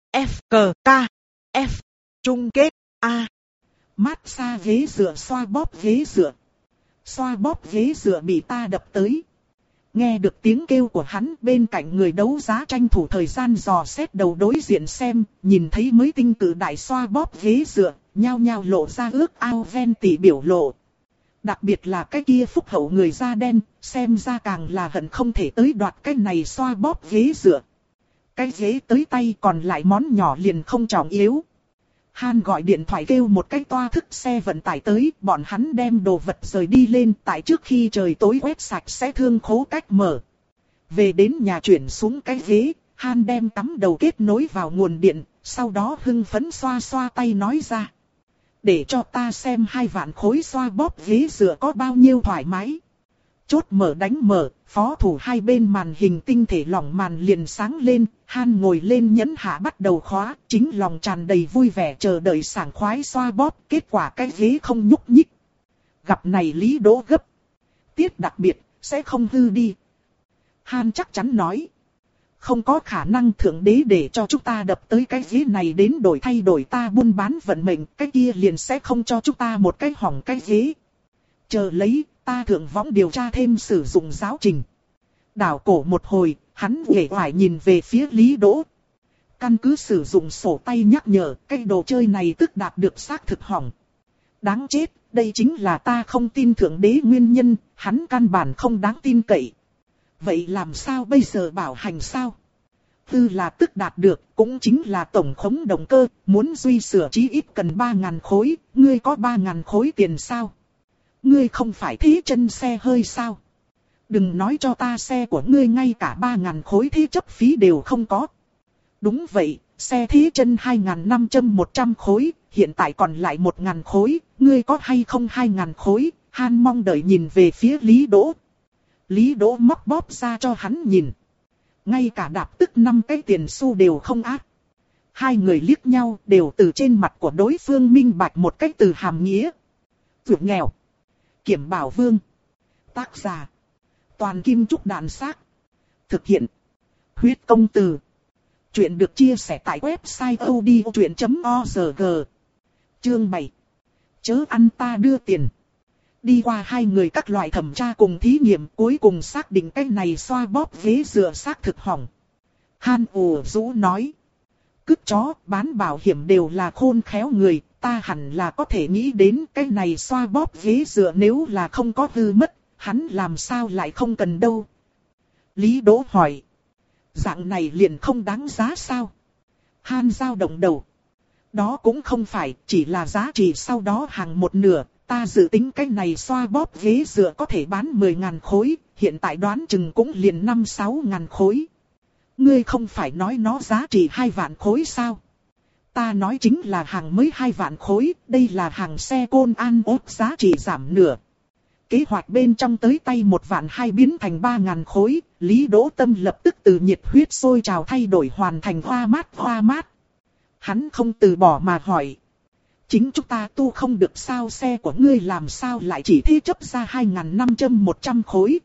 F K K, F, chung kết, A. Mát xa ghế dựa, xoa bóp ghế dựa. Xoa bóp ghế dựa bị ta đập tới. Nghe được tiếng kêu của hắn, bên cạnh người đấu giá tranh thủ thời gian dò xét đầu đối diện xem, nhìn thấy mới tinh cử đại xoa bóp ghế dựa, nhao nhao lộ ra ước ao ven tỉ biểu lộ. Đặc biệt là cái kia phúc hậu người da đen, xem ra càng là hận không thể tới đoạt cái này xoa bóp ghế dựa. Cái ghế tới tay còn lại món nhỏ liền không trọng yếu. Han gọi điện thoại kêu một cái toa thức xe vận tải tới, bọn hắn đem đồ vật rời đi lên, tại trước khi trời tối quét sạch sẽ thương khố cách mở. Về đến nhà chuyển xuống cái ghế, Han đem cắm đầu kết nối vào nguồn điện, sau đó hưng phấn xoa xoa tay nói ra. Để cho ta xem hai vạn khối xoa bóp ghế dựa có bao nhiêu thoải mái. Chốt mở đánh mở, phó thủ hai bên màn hình tinh thể lỏng màn liền sáng lên, Han ngồi lên nhấn hạ bắt đầu khóa, chính lòng tràn đầy vui vẻ chờ đợi sảng khoái xoa bóp, kết quả cái ghế không nhúc nhích. Gặp này Lý Đỗ gấp. Tiết đặc biệt, sẽ không hư đi. Han chắc chắn nói. không có khả năng thượng đế để cho chúng ta đập tới cái ghế này đến đổi thay đổi ta buôn bán vận mệnh, cái kia liền sẽ không cho chúng ta một cái hỏng cái ghế. Chờ lấy, ta thượng võng điều tra thêm sử dụng giáo trình. Đảo cổ một hồi, hắn uể oải nhìn về phía Lý Đỗ. Căn cứ sử dụng sổ tay nhắc nhở, cái đồ chơi này tức đạt được xác thực hỏng. Đáng chết, đây chính là ta không tin thượng đế nguyên nhân, hắn căn bản không đáng tin cậy. Vậy làm sao bây giờ bảo hành sao? Tư là tức đạt được, cũng chính là tổng khống động cơ, muốn duy sửa chí ít cần ba ngàn khối, ngươi có ba ngàn khối tiền sao? Ngươi không phải thế chân xe hơi sao? Đừng nói cho ta xe của ngươi ngay cả ba ngàn khối thế chấp phí đều không có. Đúng vậy, xe thế chân hai ngàn năm trăm một trăm khối, hiện tại còn lại một ngàn khối, ngươi có hay không hai ngàn khối? Han mong đợi nhìn về phía Lý Đỗ. Lý Đỗ móc bóp ra cho hắn nhìn. Ngay cả đạp tức năm cái tiền xu đều không áp. Hai người liếc nhau đều từ trên mặt của đối phương minh bạch một cách từ hàm nghĩa. Vượt nghèo. Kiểm Bảo Vương. Tác giả. Toàn Kim Trúc Đạn Xác. Thực hiện. Huyết Công Từ. Chuyện được chia sẻ tại website odchuyện chấm org. Chương bảy. Chớ ăn ta đưa tiền. Đi qua hai người các loại thẩm tra cùng thí nghiệm cuối cùng xác định cái này xoa bóp ghế dựa xác thực hỏng. Han ủ rũ nói. Cứt chó bán bảo hiểm đều là khôn khéo người, ta hẳn là có thể nghĩ đến cái này xoa bóp ghế dựa nếu là không có hư mất, hắn làm sao lại không cần đâu. Lý Đỗ hỏi. Dạng này liền không đáng giá sao? Han dao động đầu. Đó cũng không phải, chỉ là giá trị sau đó hàng một nửa. Ta dự tính cái này xoa bóp ghế dựa có thể bán mười ngàn khối, hiện tại đoán chừng cũng liền năm sáu ngàn khối. Ngươi không phải nói nó giá trị hai vạn khối sao? Ta nói chính là hàng mới hai vạn khối, đây là hàng xe côn an ốt giá trị giảm nửa. Kế hoạch bên trong tới tay một vạn hai biến thành ba ngàn khối, Lý Đỗ Tâm lập tức từ nhiệt huyết sôi trào thay đổi hoàn thành hoa mát hoa mát. Hắn không từ bỏ mà hỏi. Chính chúng ta tu không được sao, xe của ngươi làm sao lại chỉ thế chấp ra hai ngàn năm trăm một trăm khối.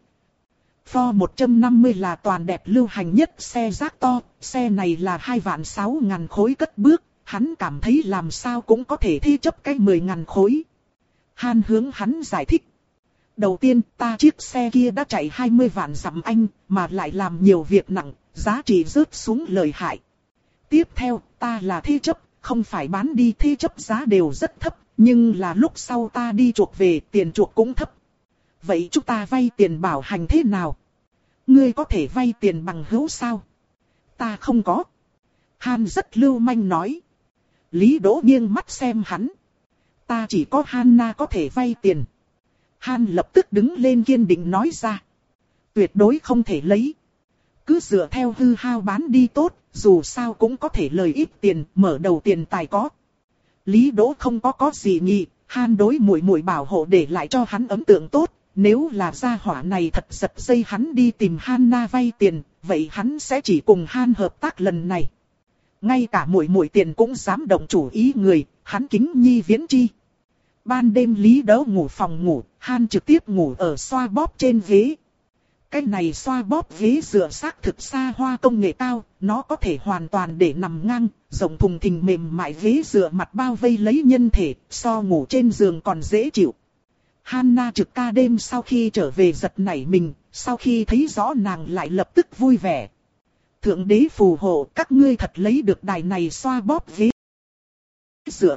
Ford một trăm năm mươi là toàn đẹp lưu hành nhất xe rác to, xe này là hai vạn sáu ngàn khối cất bước, hắn cảm thấy làm sao cũng có thể thế chấp cái mười ngàn khối. Han hướng hắn giải thích. Đầu tiên ta chiếc xe kia đã chạy hai mươi vạn dặm anh, mà lại làm nhiều việc nặng, giá trị rớt xuống lợi hại. Tiếp theo, ta là thế chấp. Không phải bán đi thế chấp giá đều rất thấp, nhưng là lúc sau ta đi chuộc về tiền chuộc cũng thấp. Vậy chúng ta vay tiền bảo hành thế nào? Ngươi có thể vay tiền bằng hữu sao? Ta không có. Han rất lưu manh nói. Lý Đỗ nghiêng mắt xem hắn. Ta chỉ có Hanna có thể vay tiền. Han lập tức đứng lên kiên định nói ra. Tuyệt đối không thể lấy. Cứ dựa theo hư hao bán đi tốt, dù sao cũng có thể lời ít tiền, mở đầu tiền tài có. Lý Đỗ không có có gì nghị, Han đối muội muội bảo hộ để lại cho hắn ấn tượng tốt, nếu là gia hỏa này thật giật dây hắn đi tìm Hanna vay tiền, vậy hắn sẽ chỉ cùng Han hợp tác lần này. Ngay cả muội muội tiền cũng dám động chủ ý người, hắn kính nhi viễn chi. Ban đêm Lý Đỗ ngủ phòng ngủ, Han trực tiếp ngủ ở xoa bóp trên ghế. Cái này xoa bóp ghế dựa xác thực xa hoa công nghệ cao, nó có thể hoàn toàn để nằm ngang, rộng thùng thình mềm mại ghế dựa mặt bao vây lấy nhân thể, so ngủ trên giường còn dễ chịu. Hanna trực ca đêm sau khi trở về giật nảy mình, sau khi thấy rõ nàng lại lập tức vui vẻ. Thượng đế phù hộ, các ngươi thật lấy được đài này xoa bóp ghế dựa.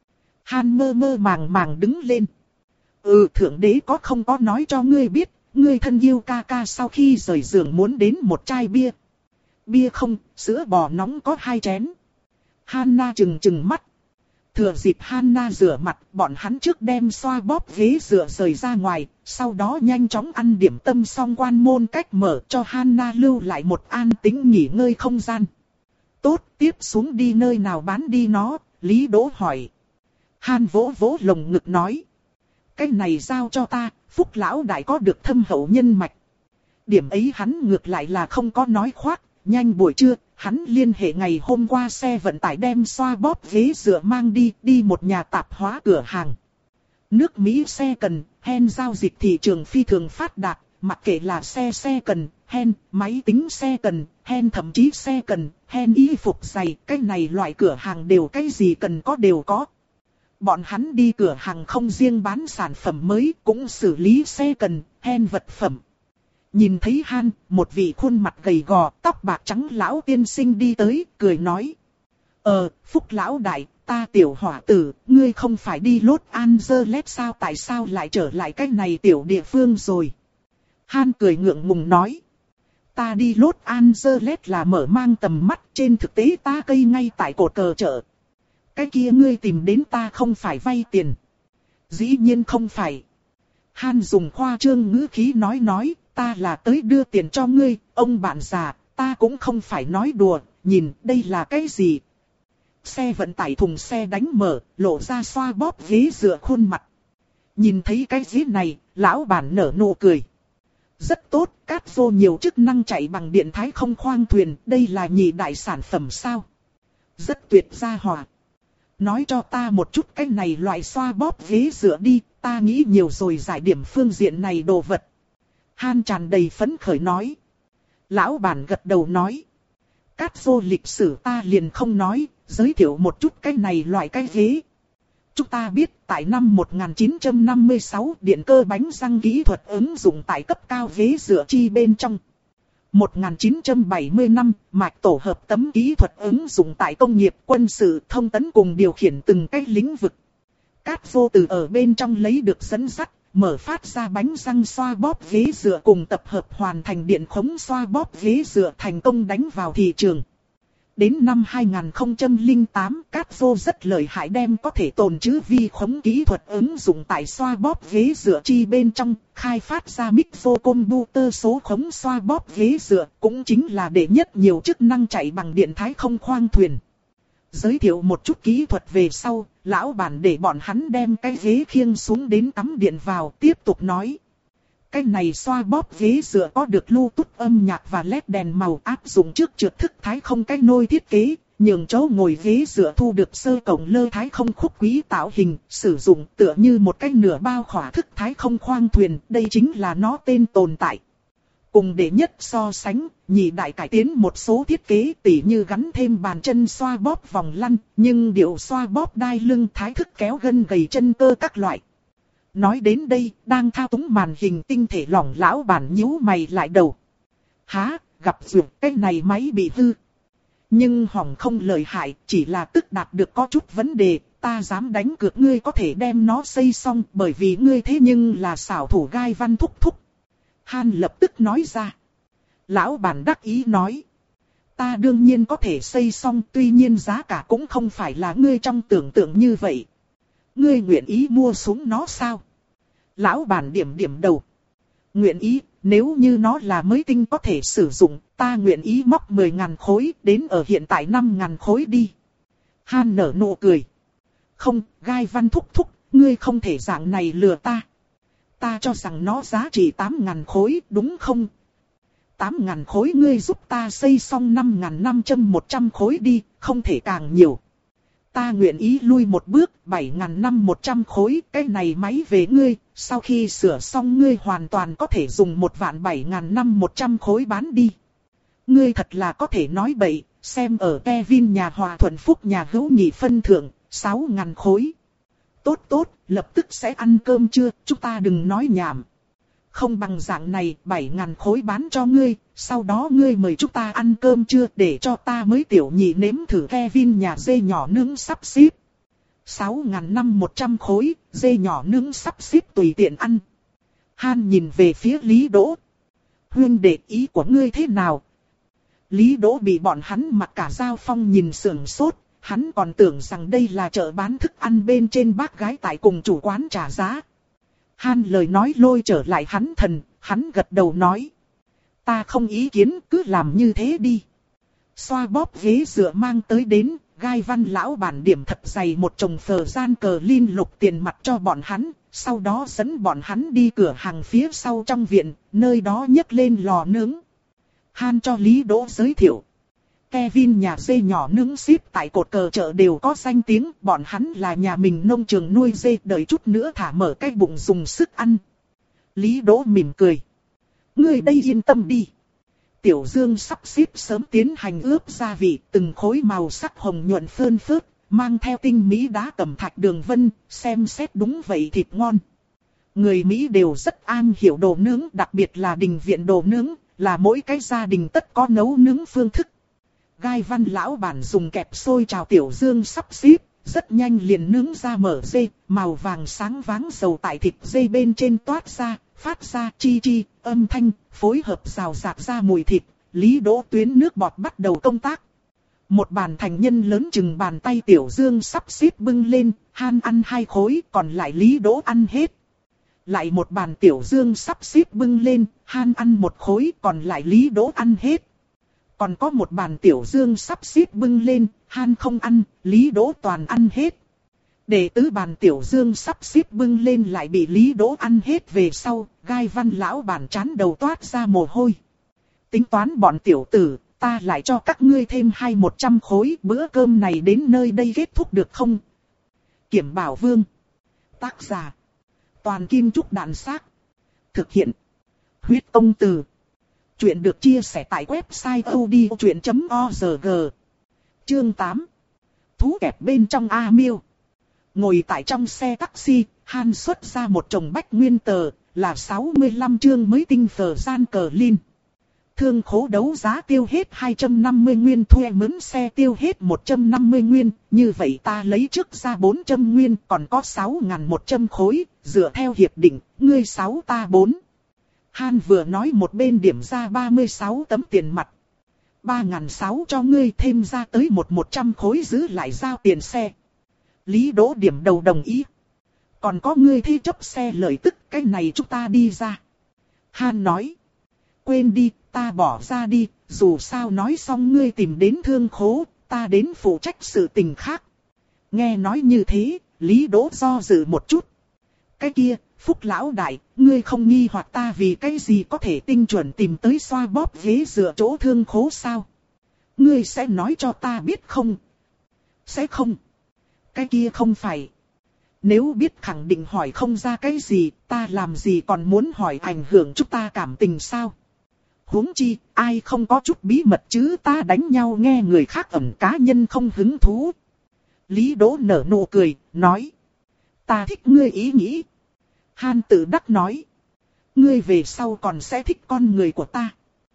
Han mơ mơ màng màng đứng lên. Ừ, thượng đế có không có nói cho ngươi biết. Ngươi thân yêu ca ca sau khi rời giường muốn đến một chai bia. Bia không, sữa bò nóng có hai chén. Hanna trừng trừng mắt. Thừa dịp Hanna rửa mặt, bọn hắn trước đem xoa bóp ghế dựa rời ra ngoài, sau đó nhanh chóng ăn điểm tâm xong quan môn cách mở cho Hanna lưu lại một an tĩnh nghỉ ngơi không gian. Tốt, tiếp xuống đi nơi nào bán đi nó, Lý Đỗ hỏi. Han vỗ vỗ lồng ngực nói. Cái này giao cho ta, Phúc lão đại có được thâm hậu nhân mạch. Điểm ấy hắn ngược lại là không có nói khoác, nhanh buổi trưa, hắn liên hệ ngày hôm qua xe vận tải đem xoa bóp ghế dựa mang đi, đi một nhà tạp hóa cửa hàng. Nước Mỹ xe cần, hen giao dịch thị trường phi thường phát đạt, mặc kệ là xe xe cần, hen, máy tính xe cần, hen thậm chí xe cần, hen y phục giày, cái này loại cửa hàng đều cái gì cần có đều có. Bọn hắn đi cửa hàng không riêng bán sản phẩm mới, cũng xử lý xe cần, hen vật phẩm. Nhìn thấy Han, một vị khuôn mặt gầy gò, tóc bạc trắng lão tiên sinh đi tới, cười nói. Ờ, Phúc lão đại, ta tiểu hỏa tử, ngươi không phải đi Los Angeles sao, tại sao lại trở lại cái này tiểu địa phương rồi? Han cười ngượng ngùng nói. Ta đi Los Angeles là mở mang tầm mắt, trên thực tế ta cây ngay tại cột cờ chợ. Cái kia ngươi tìm đến ta không phải vay tiền. Dĩ nhiên không phải. Han dùng khoa trương ngữ khí nói nói, ta là tới đưa tiền cho ngươi, ông bạn già, ta cũng không phải nói đùa, nhìn đây là cái gì? Xe vận tải thùng xe đánh mở, lộ ra xoa bóp ghế dựa khuôn mặt. Nhìn thấy cái ghế này, lão bản nở nụ cười. Rất tốt, cát vô nhiều chức năng chạy bằng điện thái không khoang thuyền, đây là nhị đại sản phẩm sao? Rất tuyệt gia hòa. Nói cho ta một chút cái này loại xoa bóp ghế dựa đi, ta nghĩ nhiều rồi giải điểm phương diện này đồ vật. Han tràn đầy phấn khởi nói. Lão bản gật đầu nói. Cát vô lịch sử ta liền không nói, giới thiệu một chút cái này loại cái ghế. Chúng ta biết tại năm một nghìn chín trăm năm mươi sáu điện cơ bánh răng kỹ thuật ứng dụng tại cấp cao ghế dựa chi bên trong. một nghìn chín trăm bảy mươi năm, mạch tổ hợp tấm kỹ thuật ứng dụng tại công nghiệp, quân sự, thông tấn cùng điều khiển từng cái lĩnh vực. Cát vô từ ở bên trong lấy được dẫn dắt, mở phát ra bánh răng xoa bóp ghế dựa cùng tập hợp hoàn thành điện khống xoa bóp ghế dựa thành công đánh vào thị trường. Đến năm hai nghìn không trăm lẻ tám, Cát vô rất lợi hại đem có thể tồn trữ vi khống kỹ thuật ứng dụng tại xoa bóp ghế dựa chi bên trong, khai phát ra micro computer số khống xoa bóp ghế dựa, cũng chính là đệ nhất nhiều chức năng chạy bằng điện thái không khoang thuyền. Giới thiệu một chút kỹ thuật về sau, lão bản để bọn hắn đem cái ghế khiêng xuống đến cắm điện vào, tiếp tục nói. Cái này xoa bóp ghế dựa có được Bluetooth âm nhạc và led đèn màu áp dụng trước trượt thức thái không cái nôi thiết kế, nhường chỗ ngồi ghế dựa thu được sơ cổng lơ thái không khúc quý tạo hình, sử dụng tựa như một cái nửa bao khỏa thức thái không khoang thuyền, đây chính là nó tên tồn tại. Cùng đệ nhất so sánh, nhị đại cải tiến một số thiết kế tỉ như gắn thêm bàn chân xoa bóp vòng lăn, nhưng điệu xoa bóp đai lưng thái thức kéo gân gầy chân cơ các loại. Nói đến đây, đang thao túng màn hình tinh thể lỏng lão bản nhíu mày lại đầu. Há, gặp duyệt cái này máy bị hư. Nhưng hỏng không lợi hại, chỉ là tức đạt được có chút vấn đề, ta dám đánh cược ngươi có thể đem nó xây xong bởi vì ngươi thế nhưng là xảo thủ gai văn thúc thúc. Han lập tức nói ra. Lão bản đắc ý nói. Ta đương nhiên có thể xây xong, tuy nhiên giá cả cũng không phải là ngươi trong tưởng tượng như vậy. Ngươi nguyện ý mua xuống nó sao? Lão bản điểm điểm đầu. Nguyện ý, nếu như nó là mới tinh có thể sử dụng, ta nguyện ý móc mười ngàn khối, đến ở hiện tại năm ngàn khối đi. Han nở nụ cười. Không, gai văn thúc thúc, ngươi không thể dạng này lừa ta. Ta cho rằng nó giá trị tám ngàn khối, đúng không? tám ngàn khối ngươi giúp ta xây xong năm ngàn năm trăm một trăm khối đi, không thể càng nhiều. Ta nguyện ý lui một bước, bảy ngàn năm một trăm khối, cái này máy về ngươi, sau khi sửa xong ngươi hoàn toàn có thể dùng một vạn bảy ngàn năm một trăm khối bán đi. Ngươi thật là có thể nói bậy, xem ở Kevin nhà Hòa Thuận Phúc nhà hữu nghị phân thượng, sáu ngàn khối. Tốt tốt, lập tức sẽ ăn cơm chưa, chúng ta đừng nói nhảm. Không bằng dạng này, bảy ngàn khối bán cho ngươi, sau đó ngươi mời chúng ta ăn cơm chưa để cho ta mới tiểu nhị nếm thử Kevin nhà dê nhỏ nướng sắp xếp. sáu ngàn năm một trăm khối, dê nhỏ nướng sắp xếp tùy tiện ăn. Han nhìn về phía Lý Đỗ. Huynh đệ ý của ngươi thế nào? Lý Đỗ bị bọn hắn mặc cả Giao Phong nhìn sườn sốt, hắn còn tưởng rằng đây là chợ bán thức ăn bên trên bác gái tại cùng chủ quán trả giá. Han lời nói lôi trở lại hắn thần, hắn gật đầu nói. Ta không ý kiến, cứ làm như thế đi. Xoa bóp ghế dựa mang tới đến, gai văn lão bản điểm thật dày một chồng phờ gian cờ liên lục tiền mặt cho bọn hắn, sau đó dẫn bọn hắn đi cửa hàng phía sau trong viện, nơi đó nhấc lên lò nướng. Han cho Lý Đỗ giới thiệu. Kevin nhà dê nhỏ nướng ship tại cột cờ chợ đều có danh tiếng, bọn hắn là nhà mình nông trường nuôi dê, đợi chút nữa thả mở cái bụng dùng sức ăn. Lý Đỗ mỉm cười. Ngươi đây yên tâm đi. Tiểu Dương sắp xếp sớm tiến hành ướp gia vị, từng khối màu sắc hồng nhuận phơn phớt, mang theo tinh mỹ đá cẩm thạch đường vân, xem xét đúng vậy thịt ngon. Người Mỹ đều rất am hiểu đồ nướng, đặc biệt là đình viện đồ nướng, là mỗi cái gia đình tất có nấu nướng phương thức. Gai Văn lão bản dùng kẹp xôi chào Tiểu Dương sắp xếp, rất nhanh liền nướng ra mở dê, màu vàng sáng váng dầu tại thịt dê bên trên toát ra, phát ra chi chi, âm thanh, phối hợp rào rạt ra mùi thịt. Lý Đỗ tuyến nước bọt bắt đầu công tác. Một bàn thành nhân lớn chừng bàn tay Tiểu Dương sắp xếp bưng lên, Han ăn hai khối, còn lại Lý Đỗ ăn hết. Lại một bàn Tiểu Dương sắp xếp bưng lên, Han ăn một khối, còn lại Lý Đỗ ăn hết. Còn có một bàn Tiểu Dương sắp xếp bưng lên, Han không ăn, Lý Đỗ toàn ăn hết. Để tứ bàn Tiểu Dương sắp xếp bưng lên lại bị Lý Đỗ ăn hết về sau, Gai Văn lão bản chán đầu toát ra mồ hôi. Tính toán bọn tiểu tử, ta lại cho các ngươi thêm hai một trăm khối, bữa cơm này đến nơi đây kết thúc được không? Kiểm Bảo Vương. Tác giả. Toàn Kim Trúc Đạn Xác. Thực hiện. Huyết Công Từ. Chuyện được chia sẻ tại website odchuyện chấm org. Chương tám. Thú kẹp bên trong A Miêu. Ngồi tại trong xe taxi, Han xuất ra một chồng bách nguyên tờ, là sáu mươi lăm chương mới tinh phở gian cờ lin. Thương khố đấu giá tiêu hết hai trăm năm mươi nguyên, thuê mướn xe tiêu hết một trăm năm mươi nguyên, như vậy ta lấy trước ra bốn trăm nguyên, còn có sáu nghìn một trăm khối, dựa theo hiệp định, ngươi sáu ta bốn. Han vừa nói một bên điểm ra ba mươi sáu tấm tiền mặt. ba nghìn sáu trăm cho ngươi, thêm ra tới một một trăm khối giữ lại giao tiền xe. Lý Đỗ điểm đầu đồng ý. Còn có ngươi thi chấp xe lợi tức, cái này chúng ta đi ra. Han nói. Quên đi, ta bỏ ra đi, dù sao nói xong ngươi tìm đến thương khố, ta đến phụ trách sự tình khác. Nghe nói như thế, Lý Đỗ do dự một chút. Cái kia, Phúc lão đại, ngươi không nghi hoặc ta vì cái gì có thể tinh chuẩn tìm tới xoa bóp ghế dựa chỗ thương khố sao? Ngươi sẽ nói cho ta biết không? Sẽ không. Cái kia không phải. Nếu biết khẳng định hỏi không ra cái gì, ta làm gì còn muốn hỏi ảnh hưởng chúng ta cảm tình sao? Huống chi, ai không có chút bí mật chứ, ta đánh nhau nghe người khác ẩm cá nhân không hứng thú. Lý Đỗ nở nụ cười, nói. Ta thích ngươi ý nghĩ. Han tự đắc nói. Ngươi về sau còn sẽ thích con người của ta.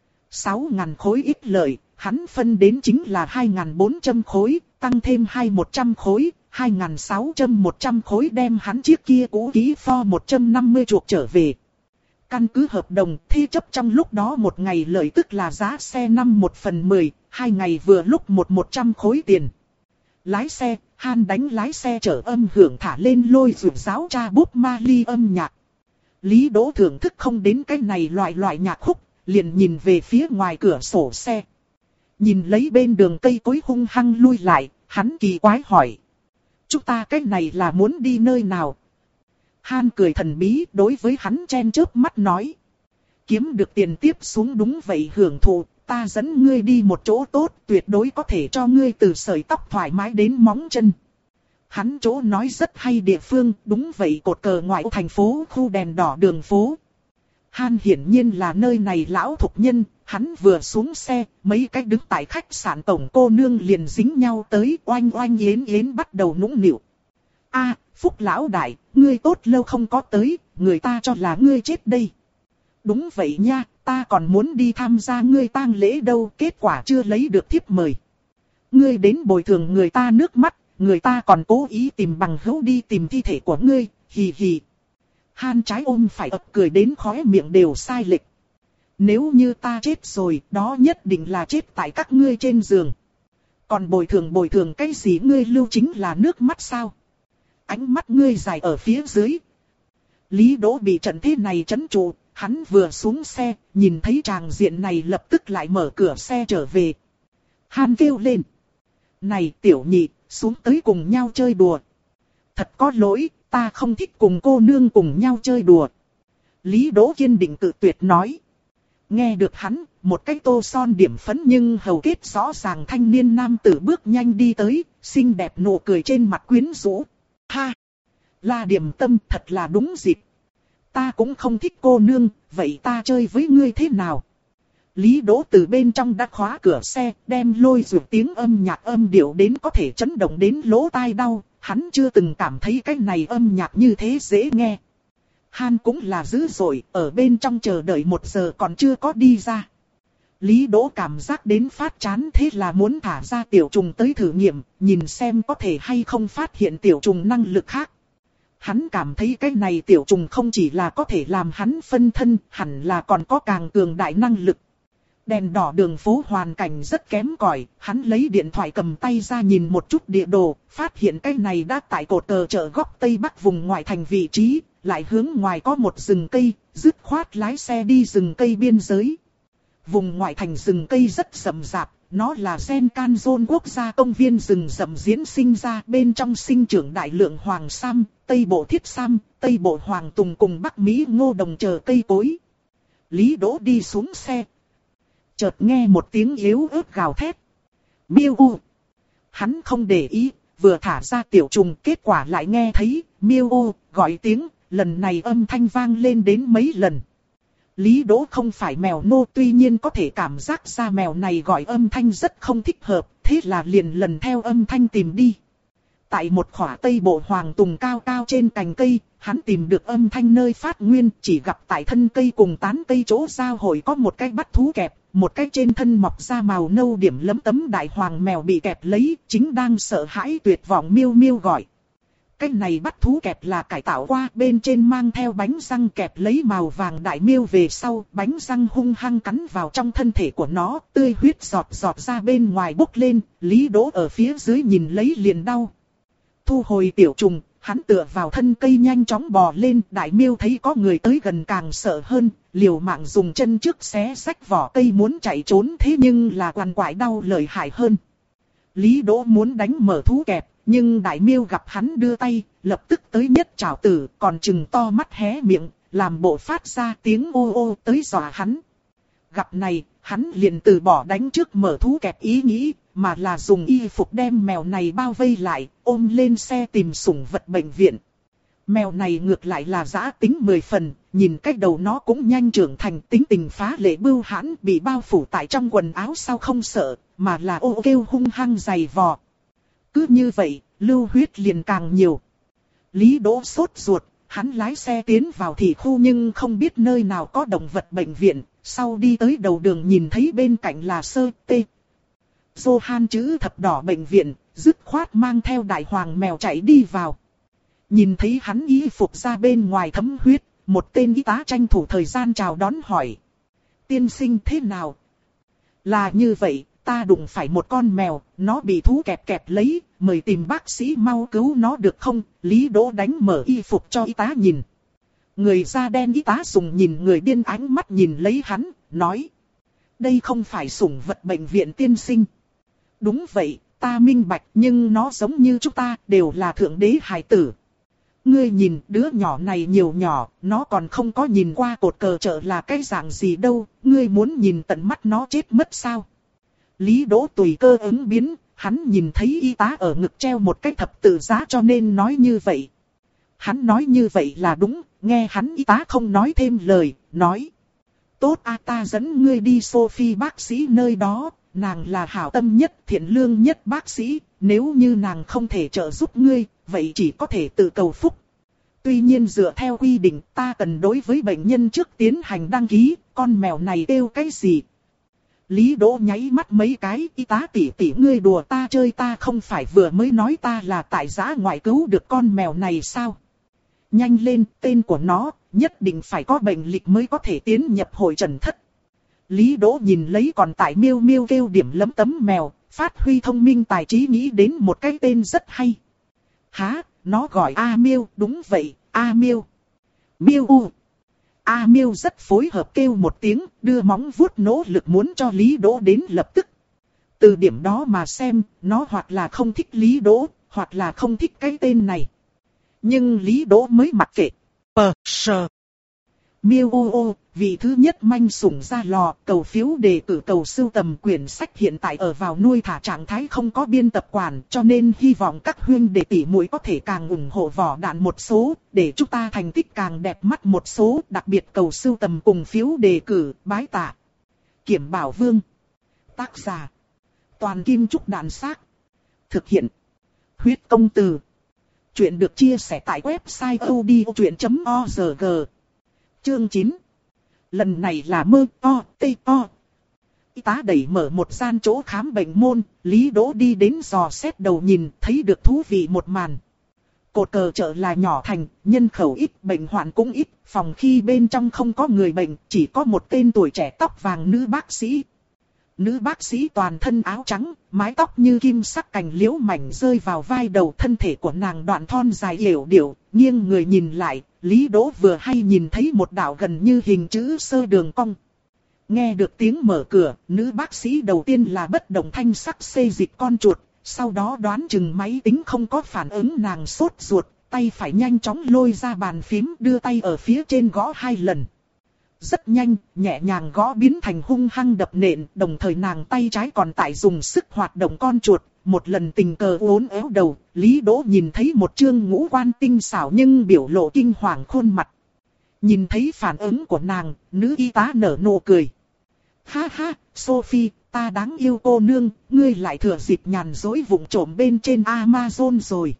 Sáu ngàn khối ít lợi, hắn phân đến chính là hai nghìn bốn trăm khối, tăng thêm hai một trăm khối, hai nghìn sáu trăm một trăm khối đem hắn chiếc kia cũ kỹ pho một trăm năm mươi chuộc trở về. Căn cứ hợp đồng, thi chấp trong lúc đó một ngày lợi tức là giá xe năm một phần mười, hai ngày vừa lúc một một trăm khối tiền. Lái xe, Han đánh lái xe chở âm hưởng thả lên lôi rủ giáo cha búp ma ly âm nhạc. Lý Đỗ thưởng thức không đến cái này loại loại nhạc khúc, liền nhìn về phía ngoài cửa sổ xe. Nhìn lấy bên đường cây cối hung hăng lui lại, hắn kỳ quái hỏi. Chúng ta cái này là muốn đi nơi nào? Han cười thần bí đối với hắn chen chớp mắt nói. Kiếm được tiền tiếp xuống đúng vậy hưởng thụ, ta dẫn ngươi đi một chỗ tốt, tuyệt đối có thể cho ngươi từ sợi tóc thoải mái đến móng chân. Hắn chỗ nói rất hay địa phương, đúng vậy cột cờ ngoại thành phố khu đèn đỏ đường phố. Han hiển nhiên là nơi này lão thục nhân, hắn vừa xuống xe, mấy cách đứng tại khách sạn tổng cô nương liền dính nhau tới oanh oanh yến yến bắt đầu nũng nịu. A, Phúc lão đại, ngươi tốt lâu không có tới, người ta cho là ngươi chết đây. Đúng vậy nha, ta còn muốn đi tham gia ngươi tang lễ đâu, kết quả chưa lấy được thiếp mời. Ngươi đến bồi thường người ta nước mắt, người ta còn cố ý tìm bằng hữu đi tìm thi thể của ngươi, hì hì. Han trái ôm phải ập cười đến khóe miệng đều sai lệch. Nếu như ta chết rồi, đó nhất định là chết tại các ngươi trên giường. Còn bồi thường bồi thường cái gì, ngươi lưu chính là nước mắt sao? Ánh mắt ngươi dài ở phía dưới. Lý Đỗ bị trận thế này trấn trụ, hắn vừa xuống xe, nhìn thấy tràng diện này lập tức lại mở cửa xe trở về. Han kêu lên. Này tiểu nhị, xuống tới cùng nhau chơi đùa. Thật có lỗi, ta không thích cùng cô nương cùng nhau chơi đùa. Lý Đỗ kiên định tự tuyệt nói. Nghe được hắn, một cái tô son điểm phấn nhưng hầu kết rõ ràng thanh niên nam tử bước nhanh đi tới, xinh đẹp nụ cười trên mặt quyến rũ. Ha! La Điểm Tâm thật là đúng dịp. Ta cũng không thích cô nương, vậy ta chơi với ngươi thế nào? Lý Đỗ từ bên trong đã khóa cửa xe, đem lôi dược tiếng âm nhạc âm điệu đến có thể chấn động đến lỗ tai đau, hắn chưa từng cảm thấy cái này âm nhạc như thế dễ nghe. Han cũng là dữ dội, ở bên trong chờ đợi một giờ còn chưa có đi ra. Lý Đỗ cảm giác đến phát chán, thế là muốn thả ra tiểu trùng tới thử nghiệm, nhìn xem có thể hay không phát hiện tiểu trùng năng lực khác. Hắn cảm thấy cái này tiểu trùng không chỉ là có thể làm hắn phân thân, hẳn là còn có càng cường đại năng lực. Đèn đỏ đường phố hoàn cảnh rất kém cỏi, hắn lấy điện thoại cầm tay ra nhìn một chút địa đồ, phát hiện cái này đã tại cột cờ chợ góc Tây Bắc vùng ngoại thành vị trí, lại hướng ngoài có một rừng cây, dứt khoát lái xe đi rừng cây biên giới. Vùng ngoại thành rừng cây rất rậm rạp, nó là Senkanzon quốc gia công viên rừng rậm diễn sinh ra, bên trong sinh trưởng đại lượng hoàng sam, Tây bộ thiết sam, Tây bộ hoàng tùng cùng Bắc Mỹ ngô đồng chờ cây cối. Lý Đỗ đi xuống xe. Chợt nghe một tiếng yếu ớt gào thét. Miêu u. Hắn không để ý, vừa thả ra tiểu trùng, kết quả lại nghe thấy miêu u gọi tiếng, lần này âm thanh vang lên đến mấy lần. Lý Đỗ không phải mèo nô, tuy nhiên có thể cảm giác ra mèo này gọi âm thanh rất không thích hợp, thế là liền lần theo âm thanh tìm đi. Tại một khỏa Tây bộ hoàng tùng cao cao trên cành cây, hắn tìm được âm thanh nơi phát nguyên, chỉ gặp tại thân cây cùng tán cây chỗ giao hội có một cái bắt thú kẹp, một cái trên thân mọc ra màu nâu điểm lấm tấm đại hoàng mèo bị kẹp lấy, chính đang sợ hãi tuyệt vọng miêu miêu gọi. Cái này bắt thú kẹp là cải tạo qua, bên trên mang theo bánh răng kẹp lấy màu vàng đại miêu về sau, bánh răng hung hăng cắn vào trong thân thể của nó, tươi huyết giọt giọt ra bên ngoài bốc lên, Lý Đỗ ở phía dưới nhìn lấy liền đau. Thu hồi tiểu trùng, hắn tựa vào thân cây nhanh chóng bò lên, đại miêu thấy có người tới gần càng sợ hơn, liều mạng dùng chân trước xé rách vỏ cây muốn chạy trốn, thế nhưng là quằn quại đau lợi hại hơn. Lý Đỗ muốn đánh mở thú kẹp, nhưng đại miêu gặp hắn đưa tay, lập tức tới nhất trảo tử, còn trừng to mắt hé miệng, làm bộ phát ra tiếng ô ô tới dọa hắn. Gặp này, hắn liền từ bỏ đánh trước mở thú kẹp ý nghĩ, mà là dùng y phục đem mèo này bao vây lại, ôm lên xe tìm sủng vật bệnh viện. Mèo này ngược lại là dã tính mười phần, nhìn cách đầu nó cũng nhanh trưởng thành, tính tình phá lệ bưu hãn, bị bao phủ tại trong quần áo sao không sợ, mà là ô kêu hung hăng dày vò. Cứ như vậy, lưu huyết liền càng nhiều. Lý Đỗ sốt ruột, hắn lái xe tiến vào thị khu nhưng không biết nơi nào có động vật bệnh viện, sau đi tới đầu đường nhìn thấy bên cạnh là sơ tê. Johan chữ thập đỏ bệnh viện, dứt khoát mang theo đại hoàng mèo chạy đi vào. Nhìn thấy hắn y phục ra bên ngoài thấm huyết, một tên y tá tranh thủ thời gian chào đón hỏi. Tiên sinh thế nào? Là như vậy, ta đụng phải một con mèo, nó bị thú kẹp kẹp lấy, mời tìm bác sĩ mau cứu nó được không? Lý Đỗ đánh mở y phục cho y tá nhìn. Người da đen y tá dùng nhìn người điên ánh mắt nhìn lấy hắn, nói. Đây không phải sủng vật bệnh viện tiên sinh. Đúng vậy, ta minh bạch, nhưng nó giống như chúng ta, đều là thượng đế hài tử. Ngươi nhìn, đứa nhỏ này nhiều nhỏ, nó còn không có nhìn qua cột cờ chợ là cái dạng gì đâu, ngươi muốn nhìn tận mắt nó chết mất sao? Lý Đỗ tùy cơ ứng biến, hắn nhìn thấy y tá ở ngực treo một cái thập tự giá cho nên nói như vậy. Hắn nói như vậy là đúng, nghe hắn y tá không nói thêm lời, nói. Tốt a, ta dẫn ngươi đi Sophie bác sĩ nơi đó, nàng là hảo tâm nhất, thiện lương nhất bác sĩ, nếu như nàng không thể trợ giúp ngươi, vậy chỉ có thể tự cầu phúc. Tuy nhiên dựa theo quy định ta cần đối với bệnh nhân trước tiến hành đăng ký, con mèo này kêu cái gì? Lý Đỗ nháy mắt mấy cái, y tá tỷ tỷ ngươi đùa ta chơi, ta không phải vừa mới nói ta là tại giã ngoại cứu được con mèo này sao? Nhanh lên, tên của nó, nhất định phải có bệnh lịch mới có thể tiến nhập hội trần thất. Lý Đỗ nhìn lấy còn tại miêu miêu kêu điểm lấm tấm mèo, phát huy thông minh tài trí nghĩ đến một cái tên rất hay. Hả, nó gọi A Miêu, đúng vậy, A Miêu. Miêu u. A Miêu rất phối hợp kêu một tiếng, đưa móng vuốt nỗ lực muốn cho Lý Đỗ đến lập tức. Từ điểm đó mà xem, nó hoặc là không thích Lý Đỗ, hoặc là không thích cái tên này. Nhưng Lý Đỗ mới mặc kệ. Pờ, sờ. Miêu ô ô, vị thứ nhất manh sủng ra lò, cầu phiếu đề cử cầu sưu tầm quyển sách hiện tại ở vào nuôi thả trạng thái không có biên tập quản, cho nên hy vọng các huynh đệ tỷ muội có thể càng ủng hộ Vỏ Đạn một số, để chúng ta thành tích càng đẹp mắt một số, đặc biệt cầu sưu tầm cùng phiếu đề cử, bái tạ. Kiểm Bảo Vương. Tác giả. Toàn Kim Trúc Đàn Xác. Thực hiện. Huyết Công Từ. Chuyện được chia sẻ tại website odchuyện chấm org. Chương chín. Lần này là mơ o tê o. Y tá đẩy mở một gian chỗ khám bệnh môn, Lý Đỗ đi đến dò xét đầu nhìn, thấy được thú vị một màn. Cột cờ chợ là nhỏ thành, nhân khẩu ít, bệnh hoạn cũng ít, phòng khi bên trong không có người bệnh, chỉ có một tên tuổi trẻ tóc vàng nữ bác sĩ. Nữ bác sĩ toàn thân áo trắng, mái tóc như kim sắc cành liễu mảnh rơi vào vai đầu, thân thể của nàng đoạn thon dài yểu điệu, nghiêng người nhìn lại, Lý Đỗ vừa hay nhìn thấy một đạo gần như hình chữ sơ đường cong. Nghe được tiếng mở cửa, nữ bác sĩ đầu tiên là bất động thanh sắc xê dịch con chuột, sau đó đoán chừng máy tính không có phản ứng nàng sốt ruột, tay phải nhanh chóng lôi ra bàn phím đưa tay ở phía trên gõ hai lần. Rất nhanh, nhẹ nhàng gõ biến thành hung hăng đập nện, đồng thời nàng tay trái còn tại dùng sức hoạt động con chuột, một lần tình cờ uốn éo đầu, Lý Đỗ nhìn thấy một trương ngũ quan tinh xảo nhưng biểu lộ kinh hoàng khuôn mặt. Nhìn thấy phản ứng của nàng, nữ y tá nở nụ cười. Ha ha, Sophie, ta đáng yêu cô nương, ngươi lại thừa dịp nhàn rỗi vụng trộm bên trên Amazon rồi.